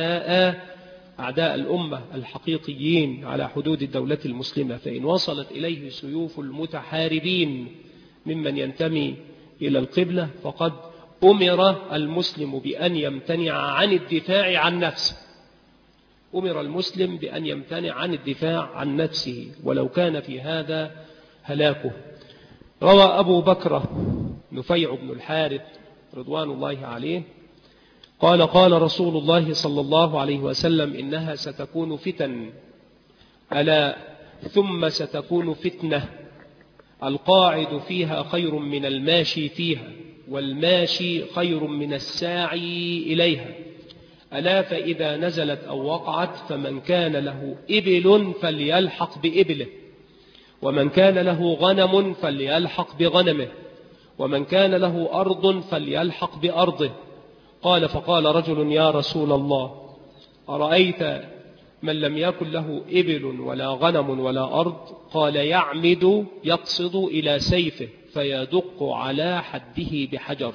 أعداء الأمة الحقيقيين على حدود الدولة المسلمة. فإن وصلت إليه سيوف المتحاربين ممن ينتمي إلى القبلة فقد أمر المسلم بأن يمتنع عن الدفاع عن نفسه. أمر المسلم بأن يمتنع عن الدفاع عن نفسه ولو كان في هذا هلاكه. روى أبو بكر نفيع بن الحارث رضوان الله عليه قال قال رسول الله صلى الله عليه وسلم إنها ستكون فتن، ألا ثم ستكون فتنة القاعد فيها خير من الماشي فيها، والماشي خير من الساعي إليها، ألا فإذا نزلت أو وقعت فمن كان له إبل فليلحق بإبله، ومن كان له غنم فليلحق بغنمه، ومن كان له أرض فليلحق بأرضه. قال فقال رجل يا رسول الله أرأيت من لم يكن له إبل ولا غنم ولا أرض؟ قال يعمد يقصد إلى سيفه فيدق على حده بحجر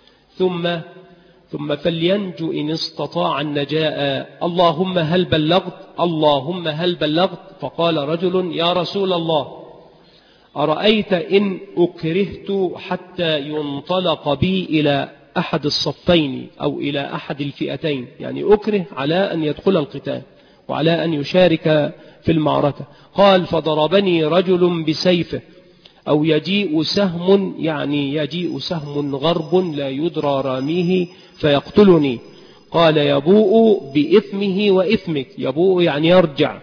ثم فلينجو إن استطاع النجاة. اللهم هل بلغت؟ اللهم هل بلغت؟ فقال رجل يا رسول الله أرأيت إن أكرهت حتى ينطلق بي إلى أحد الصفين أو إلى أحد الفئتين، يعني أكره على أن يدخل القتال وعلى أن يشارك في المعركة. قال فضربني رجل بسيفه أو يجيء سهم، يعني يجيء سهم غرب لا يدرى راميه فيقتلني. قال يبوء بإثمه وإثمك، يبوء يعني يرجع،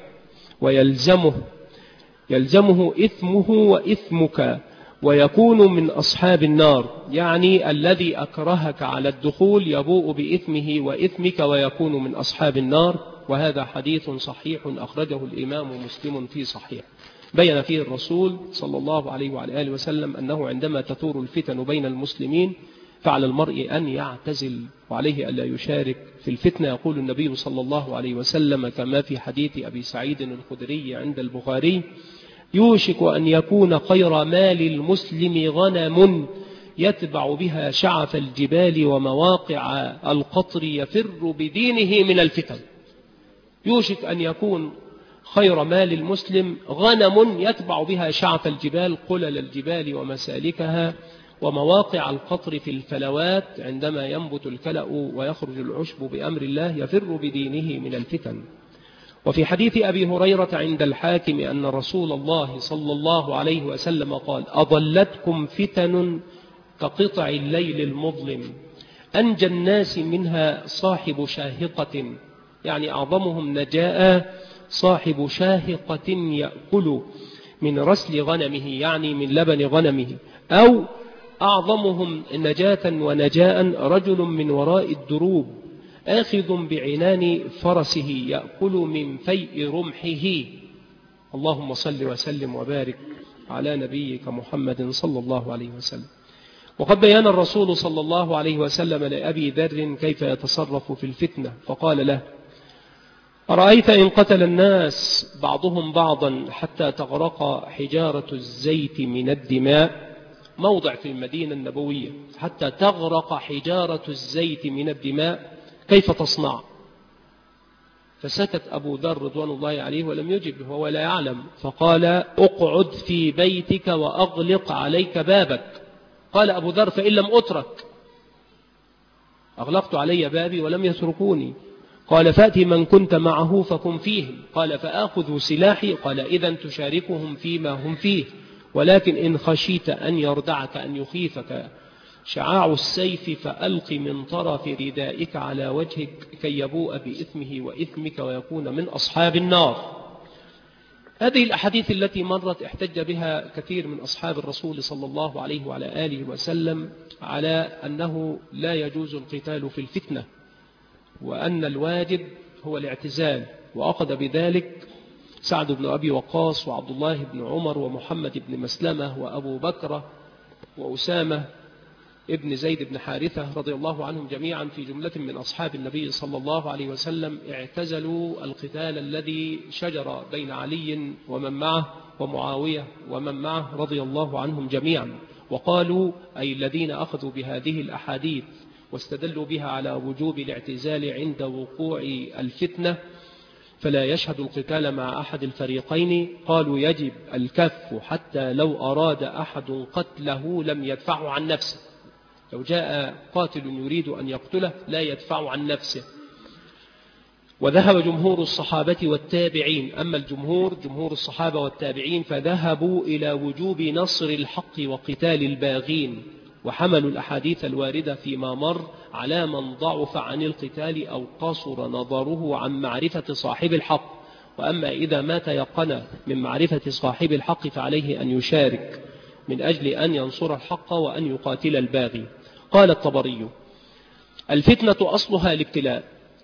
يلزمه إثمه وإثمك ويكون من أصحاب النار، يعني الذي أكرهك على الدخول يبوء بإثمه وإثمك ويكون من أصحاب النار. وهذا حديث صحيح أخرجه الإمام مسلم في صحيح، بين فيه الرسول صلى الله عليه وعلى آله وسلم أنه عندما تثور الفتن بين المسلمين فعلى المرء أن يعتزل وعليه ألا يشارك في الفتنة. يقول النبي صلى الله عليه وسلم كما في حديث أبي سعيد الخدري عند البخاري يوشك أن يكون خير مال المسلم غنم يتبع بها شعف الجبال ومواقع القطر يفر بدينه من الفتن. يوشك أن يكون خير مال المسلم غنم يتبع بها شعف الجبال، قلل الجبال ومسالكها ومواقع القطر في الفلوات عندما ينبت الكلأ ويخرج العشب بأمر الله، يفر بدينه من الفتن. وفي حديث أبي هريرة عند الحاكم أن رسول الله صلى الله عليه وسلم قال أضلتكم فتن كقطع الليل المظلم أنجى الناس منها صاحب شاهقة، يعني أعظمهم نجاء صاحب شاهقة يأكل من رسل غنمه، يعني من لبن غنمه، أو أعظمهم نجاة ونجاء رجل من وراء الدروب آخذ بعنان فرسه يأكل من فيء رمحه. اللهم صل وسلم وبارك على نبيك محمد صلى الله عليه وسلم. وقد بيان الرسول صلى الله عليه وسلم لأبي ذر كيف يتصرف في الفتنة، فقال له أرأيت إن قتل الناس بعضهم بعضا حتى تغرق حجارة الزيت من الدماء، موضع في المدينة النبوية، حتى تغرق حجارة الزيت من الدماء كيف تصنع؟ فسكت أبو ذر رضوان الله عليه ولم يجب، هو لا يعلم، فقال اقعد في بيتك وأغلق عليك بابك. قال أبو ذر فإن لم أترك؟ أغلقت علي بابي ولم يتركوني. قال فأتي من كنت معه فكن فيهم. قال فآخذ سلاحي. قال إذن تشاركهم فيما هم فيه، ولكن إن خشيت أن يردعك أن يخيفك شعاع السيف فألق من طرف ردائك على وجهك كي يبوء بإثمه وإثمك ويكون من أصحاب النار. هذه الأحاديث التي مرت احتج بها كثير من أصحاب الرسول صلى الله عليه وعلى آله وسلم على أنه لا يجوز القتال في الفتنة، وأن الواجب هو الاعتزال. وأخذ بذلك سعد بن أبي وقاص وعبد الله بن عمر ومحمد بن مسلمة وأبو بكر وأسامة ابن زيد بن حارثة رضي الله عنهم جميعا في جملة من أصحاب النبي صلى الله عليه وسلم اعتزلوا القتال الذي شجر بين علي ومن معه ومعاوية ومن معه رضي الله عنهم جميعا، وقالوا أي الذين أخذوا بهذه الأحاديث واستدلوا بها على وجوب الاعتزال عند وقوع الفتنة فلا يشهد القتال مع أحد الفريقين. قالوا يجب الكف حتى لو أراد أحد قتله لم يدفعه عن نفسه، لو جاء قاتل يريد أن يقتله لا يدفع عن نفسه. وذهب جمهور الصحابة والتابعين، أما جمهور الصحابة والتابعين فذهبوا إلى وجوب نصر الحق وقتال الباغين، وحملوا الأحاديث الواردة فيما مر على من ضعف عن القتال أو قصر نظره عن معرفة صاحب الحق. وأما إذا ما تيقن من معرفة صاحب الحق فعليه أن يشارك من أجل أن ينصر الحق وأن يقاتل الباغي. قال الطبري الفتنة أصلها الابتلاء،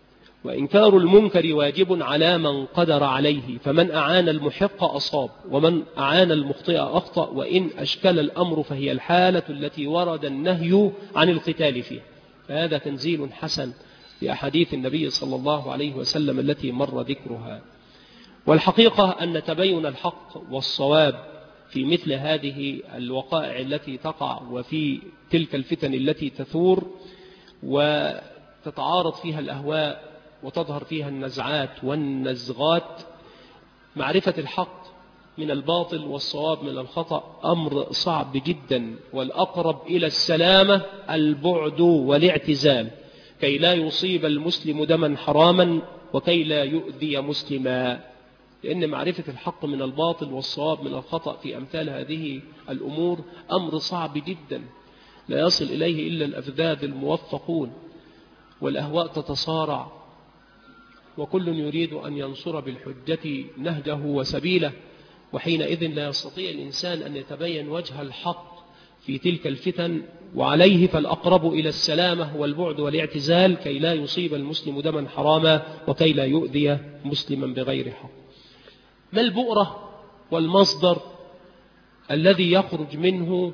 وإنكار المنكر واجب على من قدر عليه، فمن أعان المحق أصاب ومن أعان المخطئ أخطأ، وإن أشكل الأمر فهي الحالة التي ورد النهي عن القتال فيها. فهذا تنزيل حسن بأحاديث النبي صلى الله عليه وسلم التي مر ذكرها. والحقيقة أن تبين الحق والصواب في مثل هذه الوقائع التي تقع وفي تلك الفتن التي تثور وتتعارض فيها الأهواء وتظهر فيها النزعات والنزغات، معرفة الحق من الباطل والصواب من الخطأ أمر صعب جدا، والأقرب إلى السلامة البعد والاعتزال كي لا يصيب المسلم دما حراما وكي لا يؤذي مسلما. لأن معرفة الحق من الباطل والصواب من الخطأ في أمثال هذه الأمور أمر صعب جدا، لا يصل إليه إلا الأفذاذ الموفقون، والأهواء تتصارع، وكل يريد أن ينصر بالحجة نهجه وسبيله، وحينئذ لا يستطيع الإنسان أن يتبين وجه الحق في تلك الفتن، وعليه فالأقرب إلى السلامة والبعد والاعتزال كي لا يصيب المسلم دما حراما وكي لا يؤذي مسلما بغير حق. ما البؤرة والمصدر الذي يخرج منه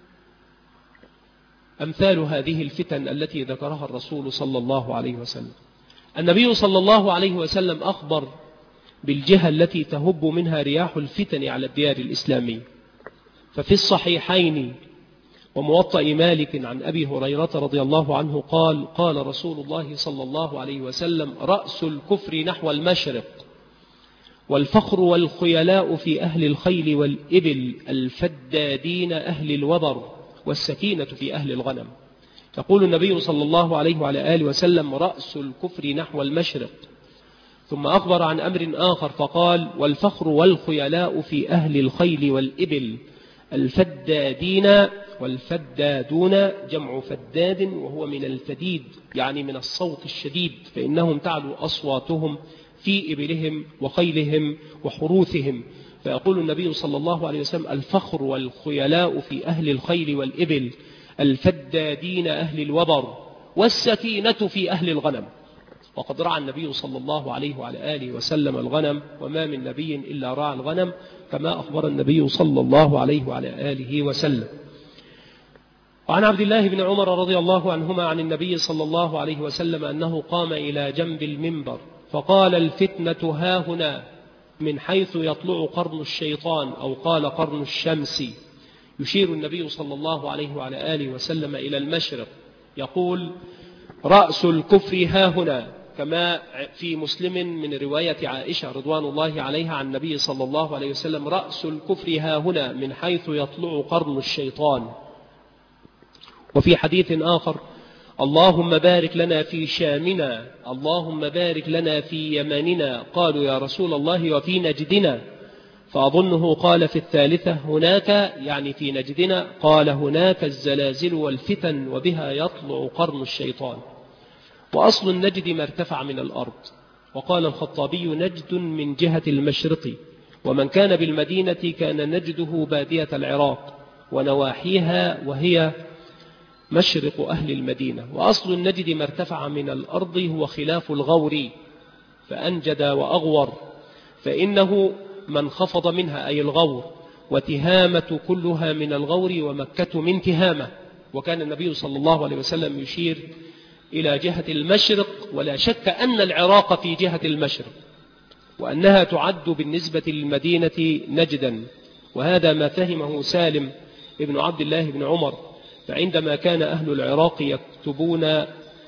أمثال هذه الفتن التي ذكرها الرسول صلى الله عليه وسلم؟ النبي صلى الله عليه وسلم أخبر بالجهة التي تهب منها رياح الفتن على الديار الإسلامية، ففي الصحيحين وموطأ مالك عن أبي هريرة رضي الله عنه قال: قال رسول الله صلى الله عليه وسلم: رأس الكفر نحو المشرق، والفخر والخيلاء في أهل الخيل والإبل، الفدادين أهل الوبر، والسكينة في أهل الغنم. يقول النبي صلى الله عليه وعلى آله وسلم: رأس الكفر نحو المشرق. ثم أخبر عن أمر آخر فقال: والفخر والخيلاء في أهل الخيل والإبل، الفدادين، والفدادون جمع فداد وهو من الفديد يعني من الصوت الشديد، فإنهم تعلو أصواتهم في إبلهم وخيلهم وحروثهم. فيقول النبي صلى الله عليه وسلم: الفخر والخيلاء في أهل الخيل والإبل، الفدادين أهل الوبر، والسكينة في أهل الغنم. وقد رعى النبي صلى الله عليه وعلى آله وسلم الغنم، وما من نبي إلا رعى الغنم، كما أخبر النبي صلى الله عليه وعلى آله وسلم. وعن عبد الله بن عمر رضي الله عنهما عن النبي صلى الله عليه وسلم أنه قام إلى جنب المنبر فقال: الفتنة هاهنا، من حيث يطلع قرن الشيطان، أو قال قرن الشمس، يشير النبي صلى الله عليه وعلى آله وسلم إلى المشرق، يقول: رأس الكفر هاهنا، كما في مسلم من رواية عائشة رضوان الله عليها عن النبي صلى الله عليه وسلم: رأس الكفر هاهنا، من حيث يطلع قرن الشيطان. وفي حديث آخر: اللهم بارك لنا في شامنا، اللهم بارك لنا في يماننا. قالوا: يا رسول الله وفي نجدنا؟ فأظنه قال في الثالثة: هناك، يعني في نجدنا، قال: هناك الزلازل والفتن وبها يطلع قرن الشيطان. وأصل النجد ما ارتفع من الأرض. وقال الخطابي: نجد من جهة المشرق، ومن كان بالمدينة كان نجده بادية العراق ونواحيها، وهي مشرق أهل المدينة. وأصل النجد ما ارتفع من الأرض هو خلاف الغور، فأنجد وأغور، فإنه من خفض منها أي الغور، وتهامة كلها من الغور، ومكة من تهامة. وكان النبي صلى الله عليه وسلم يشير إلى جهة المشرق، ولا شك أن العراق في جهة المشرق، وأنها تعد بالنسبة للمدينة نجدا. وهذا ما فهمه سالم ابن عبد الله بن عمر، فعندما كان أهل العراق يكتبون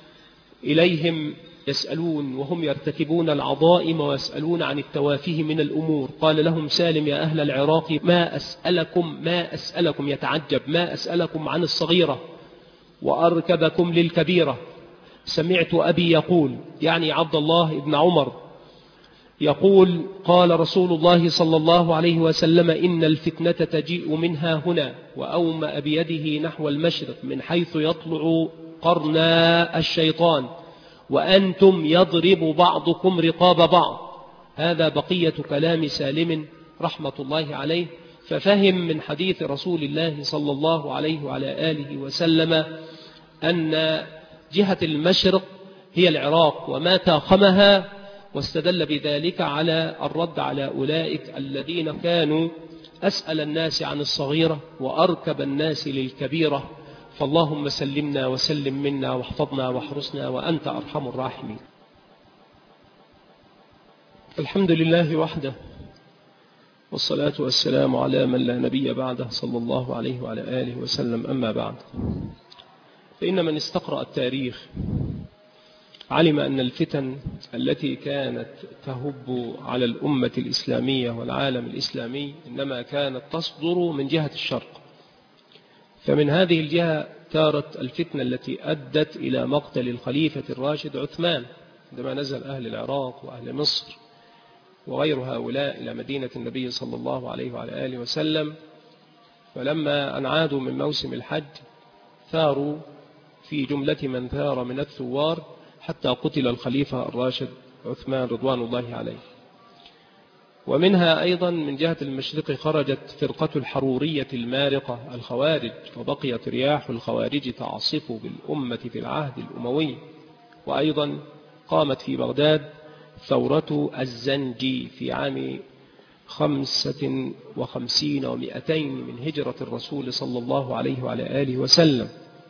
إليهم يسألون وهم يرتكبون العظائم ويسألون عن التوافه من الأمور، قال لهم سالم: يا أهل العراق ما أسألكم يتعجب، ما أسألكم عن الصغيرة وأركبكم للكبيرة. سمعت أبي يقول، يعني عبد الله بن عمر يقول: قال رسول الله صلى الله عليه وسلم: إن الفتنة تجيء منها هنا، وأومأ بيده نحو المشرق من حيث يطلع قرن الشيطان، وأنتم يضرب بعضكم رقاب بعض. هذا بقية كلام سالم رحمة الله عليه. ففهم من حديث رسول الله صلى الله عليه وعلى آله وسلم أن جهة المشرق هي العراق وما تاخمها، واستدل بذلك على الرد على أولئك الذين كانوا أسأل الناس عن الصغيرة وأركب الناس للكبيرة. فاللهم سلمنا وسلم منا واحفظنا واحرسنا وأنت أرحم الراحمين. الحمد لله وحده، والصلاة والسلام على من لا نبي بعده صلى الله عليه وعلى آله وسلم. أما بعد، فإن من استقرأ التاريخ علم أن الفتن التي كانت تهب على الأمة الإسلامية والعالم الإسلامي إنما كانت تصدر من جهة الشرق. فمن هذه الجهة تارت الفتنة التي أدت إلى مقتل الخليفة الراشد عثمان عندما نزل أهل العراق وأهل مصر وغير هؤلاء إلى مدينة النبي صلى الله عليه وعلى آله وسلم. فلما أن عادوا من موسم الحج ثاروا في جملة من ثار من الثوار حتى قتل الخليفة الراشد عثمان رضوان الله عليه. ومنها أيضا من جهة المشرق خرجت فرقة الحرورية المارقة الخوارج، وبقيت رياح الخوارج تعصف بالأمة في العهد الأموي. وأيضا قامت في بغداد ثورة الزنجي في عام 55 و200 من هجرة الرسول صلى الله عليه وعلى آله وسلم.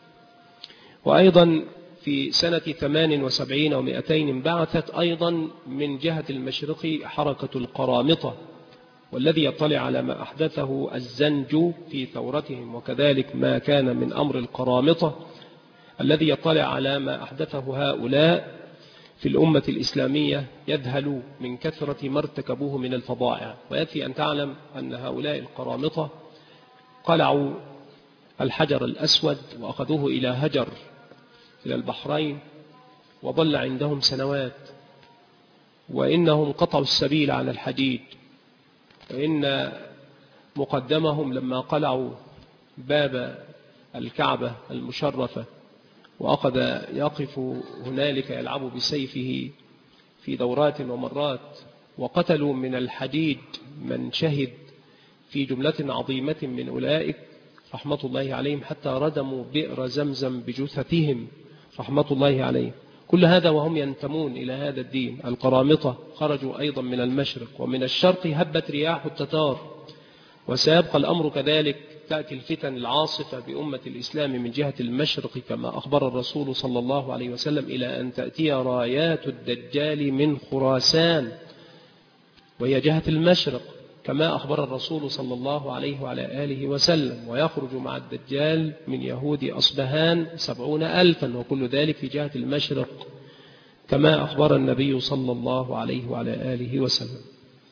وأيضا في سنة 78 و200 بعثت أيضا من جهة المشرق حركة القرامطة، والذي يطلع على ما أحدثه الزنج في ثورتهم وكذلك ما كان من أمر القرامطة الذي يطلع على ما أحدثه هؤلاء في الأمة الإسلامية يذهل من كثرة ما ارتكبوه من الفظائع. ويكفي أن تعلم أن هؤلاء القرامطة قلعوا الحجر الأسود وأخذوه إلى هجر إلى البحرين وظل عندهم سنوات، وإنهم قطعوا السبيل على الحديد. وإن مقدمهم لما قلعوا باب الكعبة المشرفة وأخذ يقف هنالك يلعب بسيفه في دورات ومرات، وقتلوا من الحديد من شهد في جملة عظيمة من أولئك رحمة الله عليهم، حتى ردموا بئر زمزم بجثثهم رحمة الله عليهم. كل هذا وهم ينتمون إلى هذا الدين. القرامطة خرجوا أيضا من المشرق، ومن الشرق هبت رياح التتار. وسيبقى الأمر كذلك، تأتي الفتن العاصفة بأمة الإسلام من جهة المشرق كما أخبر الرسول صلى الله عليه وسلم، إلى أن تأتي رايات الدجال من خراسان وهي جهة المشرق كما أخبر الرسول صلى الله عليه وعلى آله وسلم. ويخرج مع الدجال من يهود أصبهان 70,000، وكل ذلك في جهة المشرق كما أخبر النبي صلى الله عليه وعلى آله وسلم.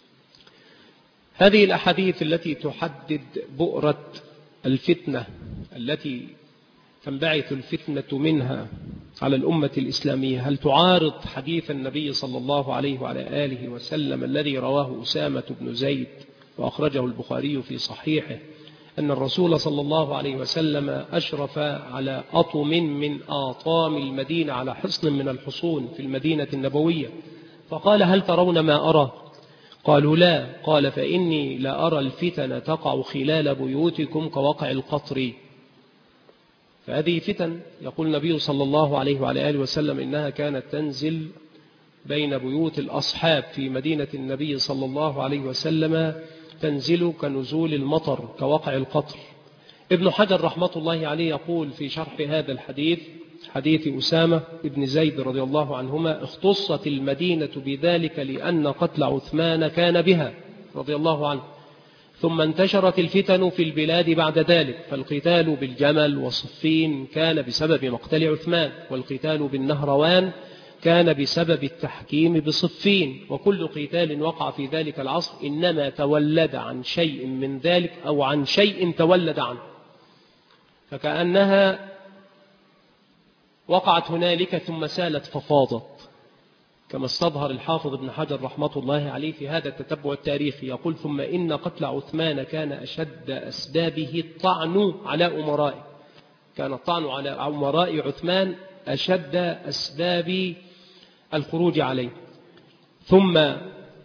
هذه الأحاديث التي تحدد بؤرة الفتنة التي تنبعث الفتنة منها على الأمة الإسلامية، هل تعارض حديث النبي صلى الله عليه وعلى آله وسلم الذي رواه أسامة بن زيد وأخرجه البخاري في صحيحه أن الرسول صلى الله عليه وسلم أشرف على أطم من آطام المدينة، على حصن من الحصون في المدينة النبوية، فقال: هل ترون ما أرى؟ قالوا: لا. قال: فإني لأرى الفتن تقع خلال بيوتكم كوقع القطر. فهذه فتن يقول النبي صلى الله عليه وعلى آله وسلم إنها كانت تنزل بين بيوت الأصحاب في مدينة النبي صلى الله عليه وسلم، تنزل كنزول المطر كوقع القطر. ابن حجر رحمة الله عليه يقول في شرح هذا الحديث، حديث أسامة بن زيد رضي الله عنهما: اختصت المدينة بذلك لأن قتل عثمان كان بها رضي الله عنه، ثم انتشرت الفتن في البلاد بعد ذلك، فالقتال بالجمل وصفين كان بسبب مقتل عثمان، والقتال بالنهروان كان بسبب التحكيم بصفين، وكل قتال وقع في ذلك العصر إنما تولد عن شيء من ذلك أو عن شيء تولد عنه، فكأنها وقعت هنالك ثم سالت ففاضت، كما استظهر الحافظ ابن حجر رحمة الله عليه في هذا التتبع التاريخي. يقول: ثم إن قتل عثمان كان أشد أسبابه الطعن على أمرائه، كان الطعن على أمراء عثمان أشد أسباب الخروج عليه، ثم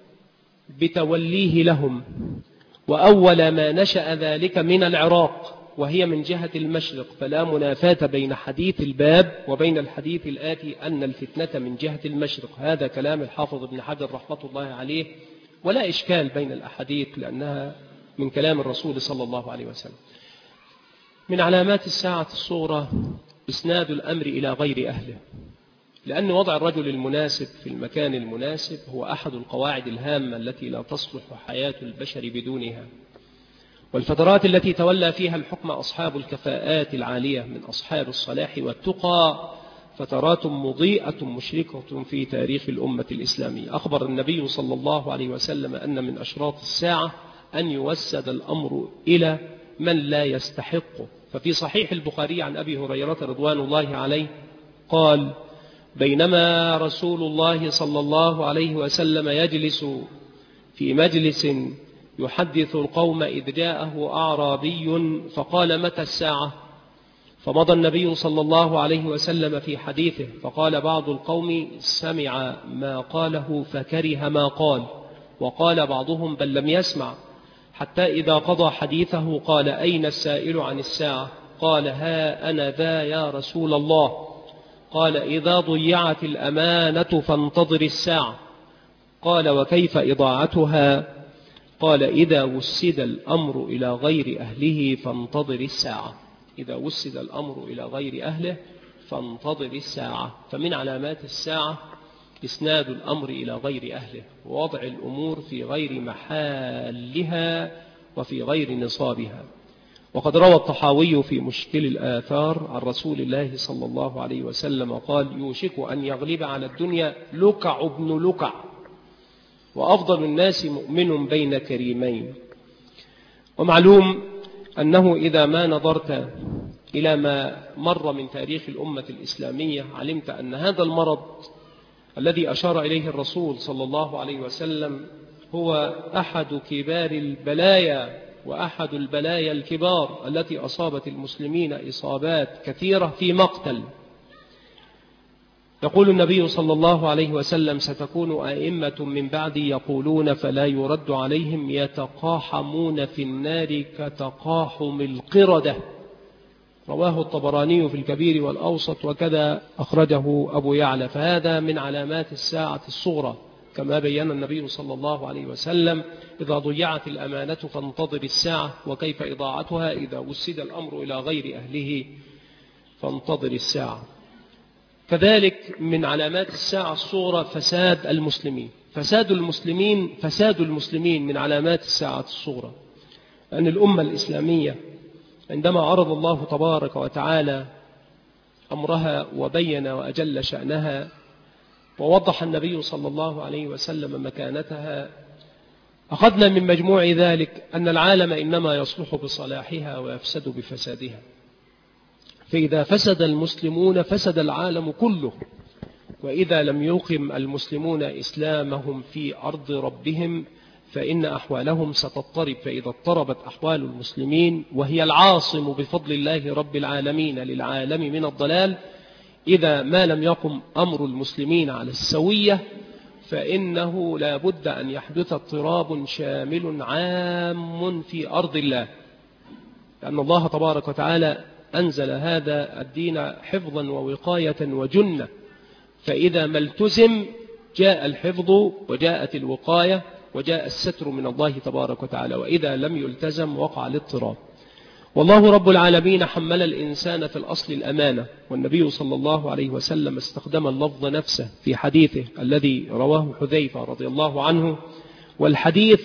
بتوليه لهم. وأول ما نشأ ذلك من العراق، وهي من جهة المشرق، فلا منافاة بين حديث الباب وبين الحديث الآتي أن الفتنة من جهة المشرق. هذا كلام الحافظ ابن حجر رحمة الله عليه، ولا إشكال بين الأحاديث لأنها من كلام الرسول صلى الله عليه وسلم. من علامات الساعة الصغرى إسناد الأمر إلى غير أهله، لأن وضع الرجل المناسب في المكان المناسب هو أحد القواعد الهامة التي لا تصلح حياة البشر بدونها. والفترات التي تولى فيها الحكم أصحاب الكفاءات العالية من أصحاب الصلاح والتقى فترات مضيئة مشركة في تاريخ الأمة الإسلامية. أخبر النبي صلى الله عليه وسلم أن من أشراط الساعة أن يوسد الأمر إلى من لا يستحقه. ففي صحيح البخاري عن أبي هريرة رضوان الله عليه قال: بينما رسول الله صلى الله عليه وسلم يجلس في مجلس يحدث القوم إذ جاءه أعرابي فقال: متى الساعة؟ فمضى النبي صلى الله عليه وسلم في حديثه، فقال بعض القوم: سمع ما قاله فكره ما قال، وقال بعضهم: بل لم يسمع، حتى إذا قضى حديثه قال: أين السائل عن الساعة؟ قال: ها أنا ذا يا رسول الله. قال: إذا ضيعت الأمانة فانتظر الساعة. قال: وكيف إضاعتها؟ قال: إذا وسد الأمر إلى غير أهله فانتظر الساعة. إذا وسد الأمر إلى غير أهله فانتظر الساعة. فمن علامات الساعة إسناد الأمر إلى غير أهله، ووضع الأمور في غير محلها وفي غير نصابها. وقد روى الطحاوي في مشكل الآثار عن رسول الله صلى الله عليه وسلم قال: يوشك أن يغلب على الدنيا لكع ابن لكع، وأفضل الناس مؤمن بين كريمين. ومعلوم أنه إذا ما نظرت إلى ما مر من تاريخ الأمة الإسلامية علمت أن هذا المرض الذي أشار إليه الرسول صلى الله عليه وسلم هو أحد كبار البلايا وأحد البلايا الكبار التي أصابت المسلمين إصابات كثيرة في مقتل. يقول النبي صلى الله عليه وسلم: ستكون أئمة من بعدي يقولون فلا يرد عليهم يتقاحمون في النار كتقاحم القردة. رواه الطبراني في الكبير والأوسط، وكذا أخرجه أبو يعلى. فهذا من علامات الساعة الصغرى، كما بيّن النبي صلى الله عليه وسلم: إذا ضيعت الأمانة فانتظر الساعة، وكيف إضاعتها؟ إذا وسد الأمر إلى غير أهله فانتظر الساعة. كذلك من علامات الساعة الصغرى فساد المسلمين. فساد المسلمين من علامات الساعة الصغرى، أن الأمة الإسلامية عندما عرض الله تبارك وتعالى أمرها وبين وأجل شأنها ووضح النبي صلى الله عليه وسلم مكانتها، أخذنا من مجموع ذلك أن العالم إنما يصلح بصلاحها ويفسد بفسادها. فإذا فسد المسلمون فسد العالم كله، وإذا لم يقم المسلمون إسلامهم في أرض ربهم فإن أحوالهم ستضطرب. فإذا اضطربت أحوال المسلمين، وهي العاصم بفضل الله رب العالمين للعالم من الضلال، إذا ما لم يقم أمر المسلمين على السوية فإنه لا بد أن يحدث اضطراب شامل عام في أرض الله، لأن الله تبارك وتعالى أنزل هذا الدين حفظا ووقاية وجنة. فإذا ما التزم جاء الحفظ وجاءت الوقاية وجاء الستر من الله تبارك وتعالى، وإذا لم يلتزم وقع الاضطراب. والله رب العالمين حمل الإنسان في الأصل الأمانة، والنبي صلى الله عليه وسلم استخدم اللفظ نفسه في حديثه الذي رواه حذيفة رضي الله عنه. والحديث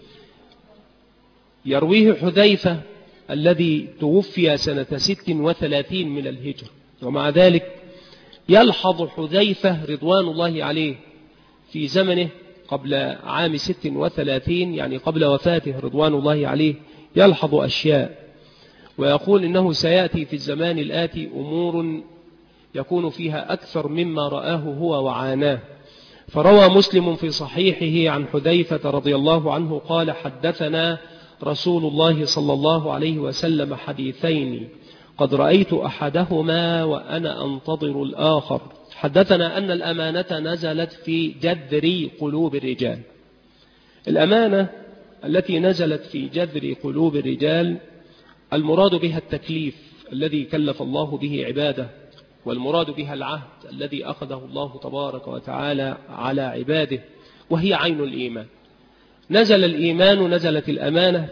يرويه حذيفة الذي توفي سنة 36 من الهجرة، ومع ذلك يلحظ حذيفة رضوان الله عليه في زمنه قبل عام 36، يعني قبل وفاته رضوان الله عليه، يلحظ أشياء ويقول إنه سيأتي في الزمان الآتي أمور يكون فيها أكثر مما رآه هو وعاناه. فروى مسلم في صحيحه عن حذيفة رضي الله عنه قال: حدثنا رسول الله صلى الله عليه وسلم حديثين قد رأيت أحدهما وأنا أنتظر الآخر. حدثنا أن الأمانة نزلت في جذر قلوب الرجال. الأمانة التي نزلت في جذر قلوب الرجال المراد بها التكليف الذي كلف الله به عباده، والمراد بها العهد الذي أخذه الله تبارك وتعالى على عباده، وهي عين الإيمان. نزل الإيمان، نزلت الأمانة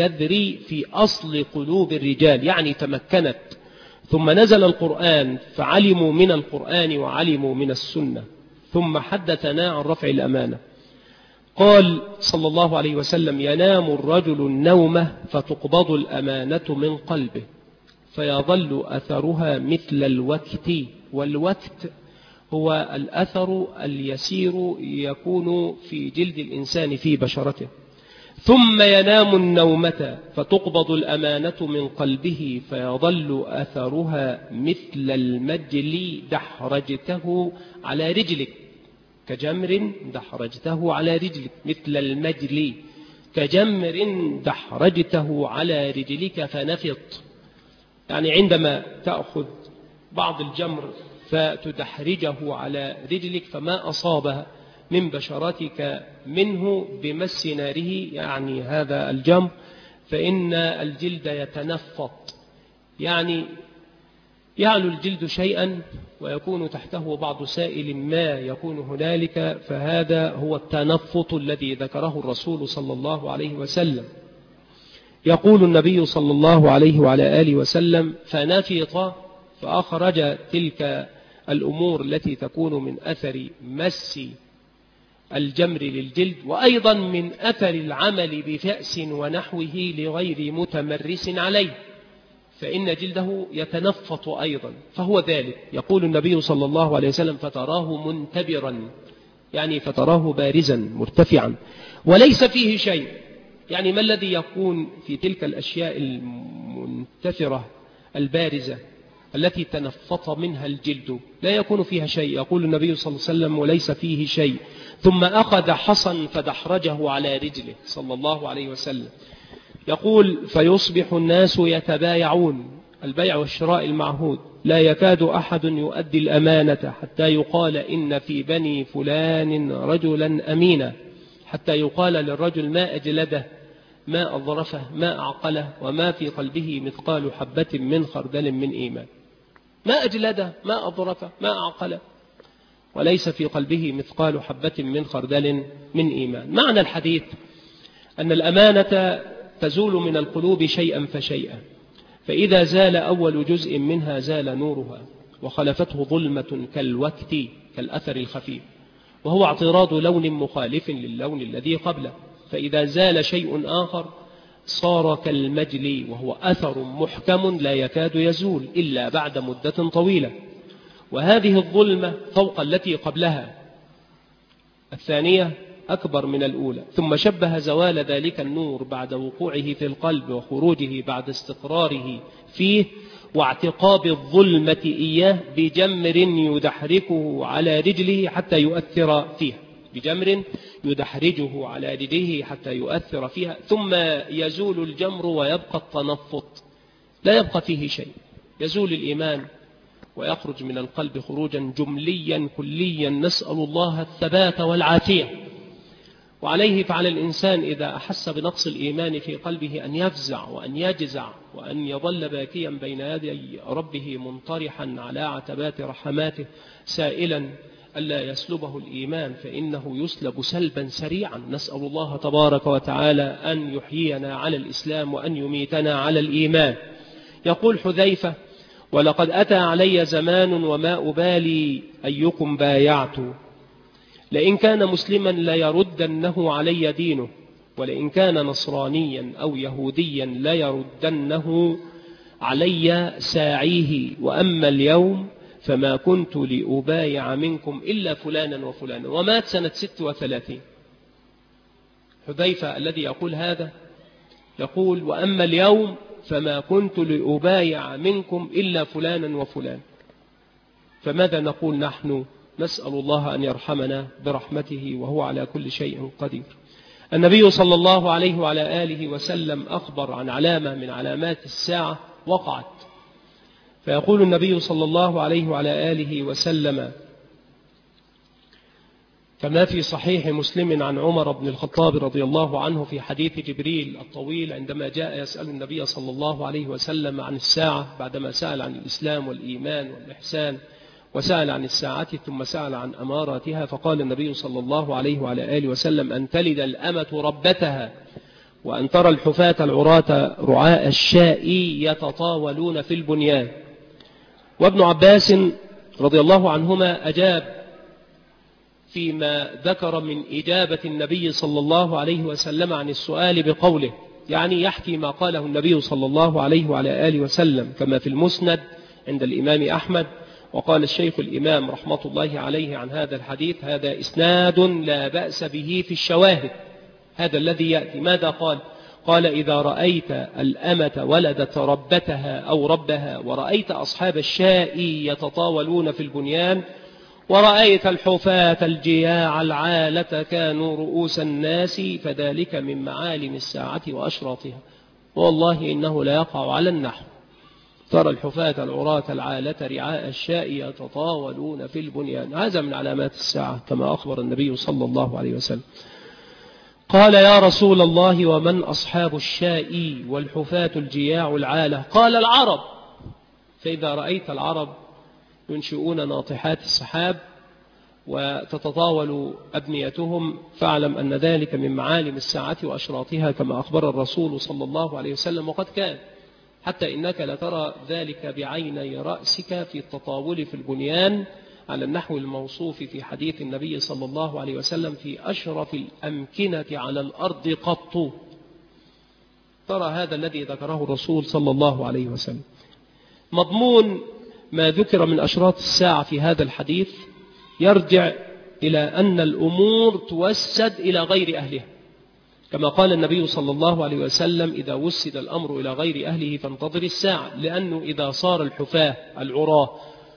في أصل قلوب الرجال، يعني تمكنت. ثم نزل القرآن فعلموا من القرآن وعلموا من السنة، ثم حدثنا عن رفع الأمانة. قال صلى الله عليه وسلم: ينام الرجل النومة فتقبض الأمانة من قلبه فيظل أثرها مثل الوكت. والوكت هو الأثر اليسير يكون في جلد الإنسان في بشرته. ثم ينام النومة فتقبض الأمانة من قلبه فيظل أثرها مثل المجل دحرجته على رجلك، كجمر دحرجته على رجلك، مثل المجل كجمر دحرجته على رجلك فنفط. يعني عندما تأخذ بعض الجمر فتدحرجه على رجلك فما أصابها من بشرتك منه بمس ناره، يعني هذا الجمر، فإن الجلد يتنفط، يعني يعلو الجلد شيئا ويكون تحته بعض سائل ما يكون هنالك، فهذا هو التنفط الذي ذكره الرسول صلى الله عليه وسلم. يقول النبي صلى الله عليه وعلى آله وسلم: فنفط، فأخرج تلك الأمور التي تكون من أثر مس الجمر للجلد، وأيضا من أثر العمل بفأس ونحوه لغير متمرس عليه، فإن جلده يتنفط أيضا، فهو ذلك. يقول النبي صلى الله عليه وسلم: فتراه منتبرا، يعني فتراه بارزا مرتفعا وليس فيه شيء. يعني ما الذي يكون في تلك الأشياء المنتثرة البارزة التي تنفط منها الجلد؟ لا يكون فيها شيء. يقول النبي صلى الله عليه وسلم: وليس فيه شيء. ثم أخذ حصا فدحرجه على رجله صلى الله عليه وسلم. يقول: فيصبح الناس يتبايعون، البيع والشراء المعهود، لا يكاد أحد يؤدي الأمانة حتى يقال إن في بني فلان رجلا أمينا، حتى يقال للرجل: ما أجلده، ما أظرفه، ما أعقله، وما في قلبه مثقال حبة من خردل من إيمان. ما أجلده، ما أظرفه، ما أعقله، وليس في قلبه مثقال حبة من خردل من إيمان. معنى الحديث أن الأمانة تزول من القلوب شيئا فشيئا، فإذا زال أول جزء منها زال نورها وخلفته ظلمة كالوكت، كالأثر الخفيف، وهو اعتراض لون مخالف للون الذي قبله. فإذا زال شيء آخر صار كالمجل، وهو أثر محكم لا يكاد يزول إلا بعد مدة طويلة. وهذه الظلمة فوق التي قبلها، الثانية أكبر من الأولى. ثم شبه زوال ذلك النور بعد وقوعه في القلب وخروجه بعد استقراره فيه واعتقاب الظلمة إياه بجمر يدحرجه على رجله حتى يؤثر فيها، بجمر يدحرجه على رجله حتى يؤثر فيها، ثم يزول الجمر ويبقى التنفط، لا يبقى فيه شيء، يزول الإيمان ويخرج من القلب خروجا جمليا كليا. نسأل الله الثبات والعافية. وعليه فعلى الإنسان إذا أحس بنقص الإيمان في قلبه أن يفزع وأن يجزع وأن يظل باكيا بين يدي ربه منطرحا على عتبات رحماته سائلا ألا يسلبه الإيمان، فإنه يسلب سلبا سريعا. نسأل الله تبارك وتعالى أن يحيينا على الإسلام وأن يميتنا على الإيمان. يقول حذيفة: ولقد أتى علي زمان وما أبالي أيكم بايعت، لئن كان مسلما ليردنه علي دينه، ولئن كان نصرانيا أو يهوديا ليردنه علي ساعيه، وأما اليوم فما كنت لأبايع منكم إلا فلانا وفلانا. ومات سنة 36. حذيفة الذي يقول هذا يقول: وأما اليوم فما كنت لأبايع منكم إلا فلانا وفلان. فماذا نقول نحن؟ نسأل الله أن يرحمنا برحمته وهو على كل شيء قدير. النبي صلى الله عليه وعلى آله وسلم أخبر عن علامة من علامات الساعة وقعت، فيقول النبي صلى الله عليه وعلى آله وسلم: كما في صحيح مسلم عن عمر بن الخطاب رضي الله عنه في حديث جبريل الطويل عندما جاء يسأل النبي صلى الله عليه وسلم عن الساعة بعدما سأل عن الإسلام والإيمان والإحسان وسأل عن الساعة ثم سأل عن أماراتها، فقال النبي صلى الله عليه وعلى آله وسلم: أن تلد الأمة ربتها، وأن ترى الحفاة العراة رعاء الشاء يتطاولون في البنيان. وابن عباس رضي الله عنهما أجاب فيما ذكر من إجابة النبي صلى الله عليه وسلم عن السؤال بقوله، يعني يحكي ما قاله النبي صلى الله عليه وعلى آله وسلم كما في المسند عند الإمام أحمد. وقال الشيخ الإمام رحمة الله عليه عن هذا الحديث: هذا إسناد لا بأس به في الشواهد. هذا الذي يأتي ماذا قال؟ قال: إذا رأيت الأمة ولدت ربتها أو ربها، ورأيت أصحاب الشاء يتطاولون في البنيان، ورأيت الحفاة الجياع العالة كانوا رؤوس الناس، فذلك من معالم الساعة وأشراطها. والله إنه لا يقع على النحو: ترى الحفاة العراة العالة رعاء الشاء يتطاولون في البنيان. هذا من علامات الساعة كما أخبر النبي صلى الله عليه وسلم. قال: يا رسول الله، ومن أصحاب الشاء والحفاة الجياع العالة؟ قال: العرب. فإذا رأيت العرب ينشئون ناطحات السحاب وتتطاول أبنيتهم فاعلم أن ذلك من معالم الساعة وأشراطها كما أخبر الرسول صلى الله عليه وسلم. وقد كان، حتى إنك لترى ذلك بعيني رأسك في التطاول في البنيان على النحو الموصوف في حديث النبي صلى الله عليه وسلم: في أشرف الأمكنة على الأرض قط. ترى هذا الذي ذكره الرسول صلى الله عليه وسلم. مضمون ما ذكر من أشراط الساعة في هذا الحديث يرجع إلى أن الأمور توسد إلى غير أهلها، كما قال النبي صلى الله عليه وسلم: إذا وسد الأمر إلى غير أهله فانتظر الساعة. لأنه إذا صار الحفاة العراة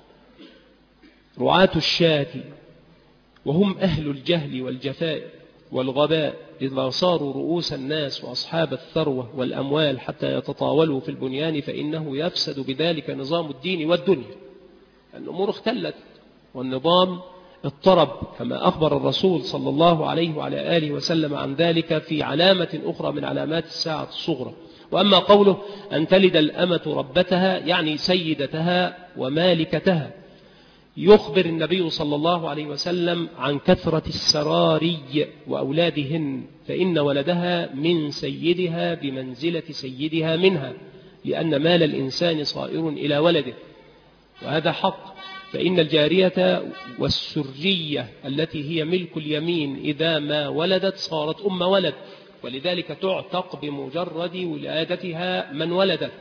رعاة الشاة وهم أهل الجهل والجفاء والغباء، إذا صاروا رؤوس الناس وأصحاب الثروة والأموال حتى يتطاولوا في البنيان، فإنه يفسد بذلك نظام الدين والدنيا. الأمور اختلت والنظام اضطرب، كما أخبر الرسول صلى الله عليه وعلى آله وسلم عن ذلك في علامة أخرى من علامات الساعة الصغرى. وأما قوله أن تلد الأمة ربتها، يعني سيدتها ومالكتها. يخبر النبي صلى الله عليه وسلم عن كثرة السراري وأولادهن، فإن ولدها من سيدها بمنزلة سيدها منها، لأن مال الإنسان صائر إلى ولده، وهذا حق. فإن الجارية والسرية التي هي ملك اليمين إذا ما ولدت صارت أم ولد، ولذلك تعتق بمجرد ولادتها من ولدت.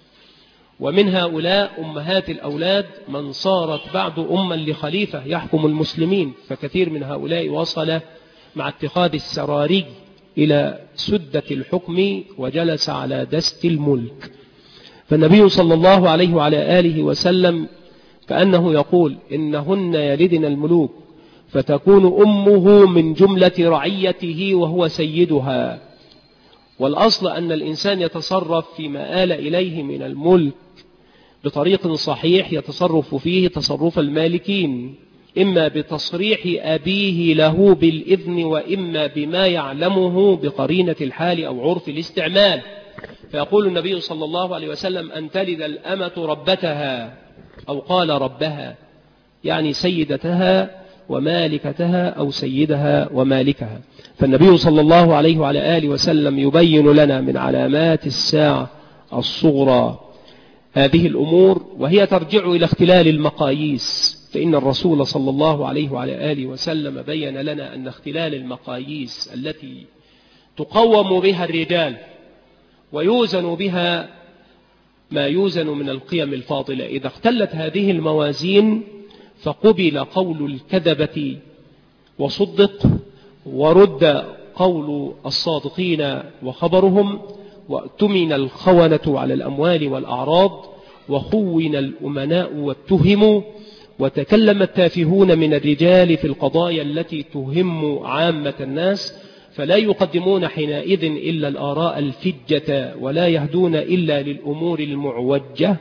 ومن هؤلاء أمهات الأولاد من صارت بعد أما لخليفة يحكم المسلمين، فكثير من هؤلاء وصل مع اتخاذ السراري إلى سدة الحكم وجلس على دست الملك. فالنبي صلى الله عليه وعلى آله وسلم كأنه يقول: إنهن يلدن الملوك، فتكون أمه من جملة رعيته وهو سيدها. والأصل أن الإنسان يتصرف فيما آل إليه من الملك بطريق صحيح يتصرف فيه تصرف المالكين، إما بتصريح أبيه له بالإذن، وإما بما يعلمه بقرينة الحال أو عرف الاستعمال. فيقول النبي صلى الله عليه وسلم: أن تلد الأمة ربتها، أو قال ربها، يعني سيدتها ومالكتها، أو سيدها ومالكها. فالنبي صلى الله عليه وعلى آله وسلم يبين لنا من علامات الساعة الصغرى هذه الأمور، وهي ترجع إلى اختلال المقاييس. فإن الرسول صلى الله عليه وعلى آله وسلم بين لنا أن اختلال المقاييس التي تقوم بها الرجال ويوزن بها ما يوزن من القيم الفاضلة، إذا اختلت هذه الموازين فقبل قول الكذبة وصدق، ورد قول الصادقين وخبرهم، وأتمن الخونة على الأموال والأعراض، وخون الأمناء واتهموا، وتكلم التافهون من الرجال في القضايا التي تهم عامة الناس، فلا يقدمون حينئذ إلا الآراء الفجة، ولا يهدون إلا للأمور المعوجة.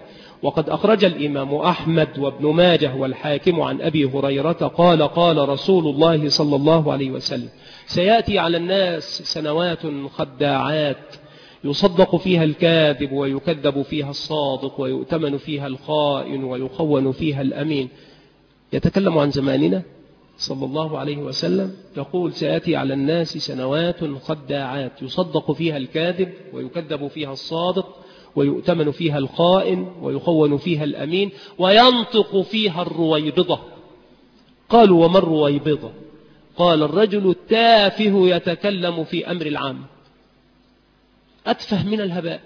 وقد أخرج الإمام أحمد وابن ماجه والحاكم عن أبي هريرة قال قال رسول الله صلى الله عليه وسلم: سيأتي على الناس سنوات خداعات يصدق فيها الكاذب ويكذب فيها الصادق ويؤتمن فيها الخائن ويخون فيها الأمين. يتكلم عن زماننا صلى الله عليه وسلم، يقول: سيأتي على الناس سنوات خداعات يصدق فيها الكاذب ويكذب فيها الصادق ويؤتمن فيها الخائن ويخون فيها الأمين وينطق فيها الرويبضة. قالوا: وما الرويبضة؟ قال: الرجل التافه يتكلم في أمر العام، أتفه من الهباء،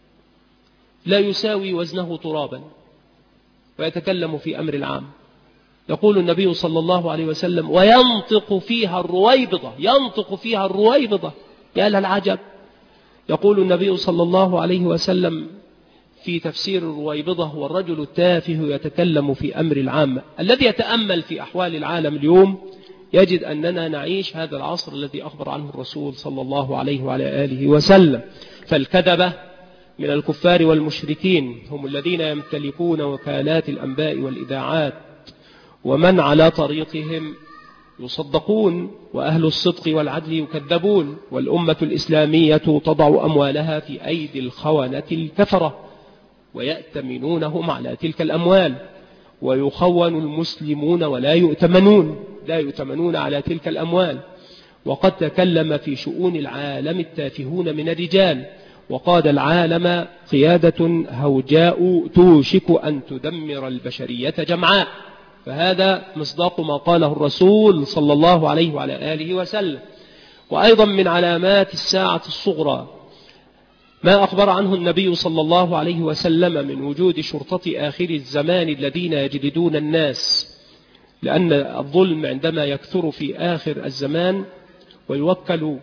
لا يساوي وزنه ترابا، ويتكلم في أمر العام. يقول النبي صلى الله عليه وسلم: وينطق فيها الرويبضة، ينطق فيها الرويبضة، يا للعجب. يقول النبي صلى الله عليه وسلم في تفسير الرويبضة: هو الرجل التافه يتكلم في أمر العام. الذي يتأمل في أحوال العالم اليوم يجد أننا نعيش هذا العصر الذي أخبر عنه الرسول صلى الله عليه وعلى آله وسلم. فالكذبة من الكفار والمشركين هم الذين يمتلكون وكالات الأنباء والإذاعات، ومن على طريقهم يصدقون، وأهل الصدق والعدل يكذبون، والأمة الإسلامية تضع أموالها في أيدي الخونة الكفرة ويأتمنونهم على تلك الأموال، ويخون المسلمون ولا يؤتمنون، لا يؤتمنون على تلك الأموال. وقد تكلم في شؤون العالم التافهون من الرجال، وقاد العالم قيادة هوجاء توشك أن تدمر البشرية جمعاء. فهذا مصداق ما قاله الرسول صلى الله عليه وعلى آله وسلم. وأيضا من علامات الساعة الصغرى ما أخبر عنه النبي صلى الله عليه وسلم من وجود شرطة آخر الزمان الذين يجلدون الناس، لأن الظلم عندما يكثر في آخر الزمان ويوكل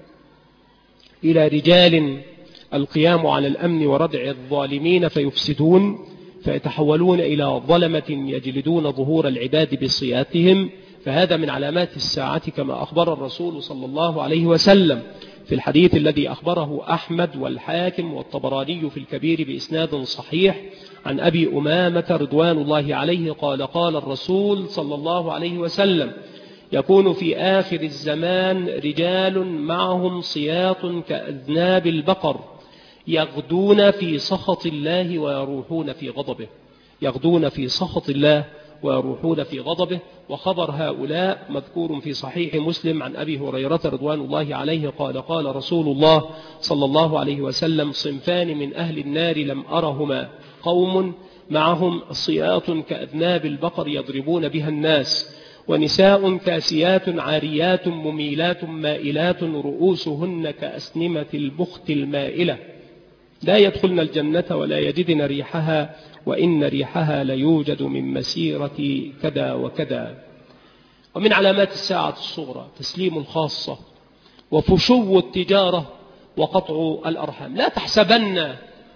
إلى رجال القيام على الأمن وردع الظالمين فيفسدون، فيتحولون إلى ظلمة يجلدون ظهور العباد بصياتهم. فهذا من علامات الساعة كما أخبر الرسول صلى الله عليه وسلم في الحديث الذي أخبره أحمد والحاكم والطبراني في الكبير بإسناد صحيح عن أبي أمامة رضوان الله عليه قال قال الرسول صلى الله عليه وسلم: يكون في آخر الزمان رجال معهم صياط كأذناب البقر يغدون في سخط الله ويروحون في غضبه، يغدون في سخط الله ويروحون في غضبه. وخبر هؤلاء مذكور في صحيح مسلم عن أبي هريرة رضوان الله عليه قال قال رسول الله صلى الله عليه وسلم: صنفان من أهل النار لم أرهما، قوم معهم صياط كأذناب البقر يضربون بها الناس، ونساء كاسيات عاريات مميلات مائلات رؤوسهن كأسنمة البخت المائلة، لا يدخلن الجنة ولا يجدن ريحها، وإن ريحها ليوجد من مسيرة كذا وكذا. ومن علامات الساعة الصغرى تسليم الخاصة وفشو التجارة وقطع الأرحام. لا تحسبن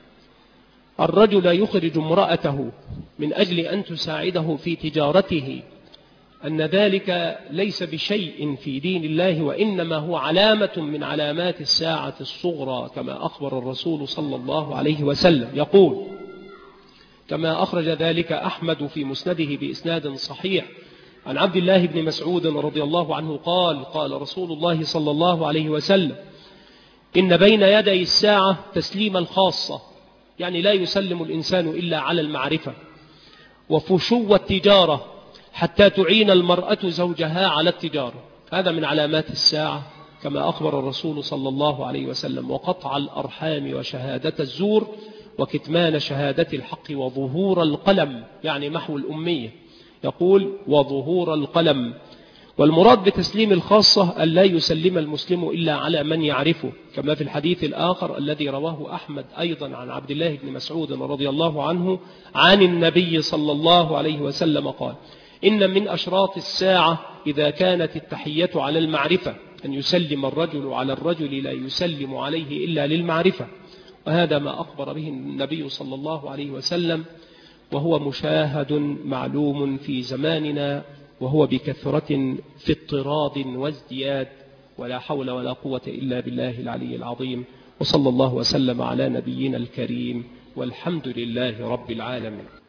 الرجل يخرج امرأته من أجل أن تساعده في تجارته أن ذلك ليس بشيء في دين الله، وإنما هو علامة من علامات الساعة الصغرى كما أخبر الرسول صلى الله عليه وسلم. يقول كما أخرج ذلك أحمد في مسنده بإسناد صحيح عن عبد الله بن مسعود رضي الله عنه قال قال رسول الله صلى الله عليه وسلم: إن بين يدي الساعة تسليم الخاصة، يعني لا يسلم الإنسان إلا على المعرفة، وفشو التجارة حتى تعين المرأة زوجها على التجارة، هذا من علامات الساعة كما أخبر الرسول صلى الله عليه وسلم، وقطع الأرحام وشهادة الزور وكتمان شهادة الحق وظهور القلم، يعني محو الأمية. يقول: وظهور القلم. والمراد بتسليم الخاصة أن لا يسلم المسلم إلا على من يعرفه، كما في الحديث الآخر الذي رواه أحمد أيضا عن عبد الله بن مسعود رضي الله عنه عن النبي صلى الله عليه وسلم قال: إن من أشراط الساعة إذا كانت التحية على المعرفة أن يسلم الرجل على الرجل لا يسلم عليه إلا للمعرفة. وهذا ما أخبر به النبي صلى الله عليه وسلم، وهو مشاهد معلوم في زماننا، وهو بكثرة في اضطراد وازدياد، ولا حول ولا قوة إلا بالله العلي العظيم. وصلى الله وسلم على نبينا الكريم، والحمد لله رب العالمين.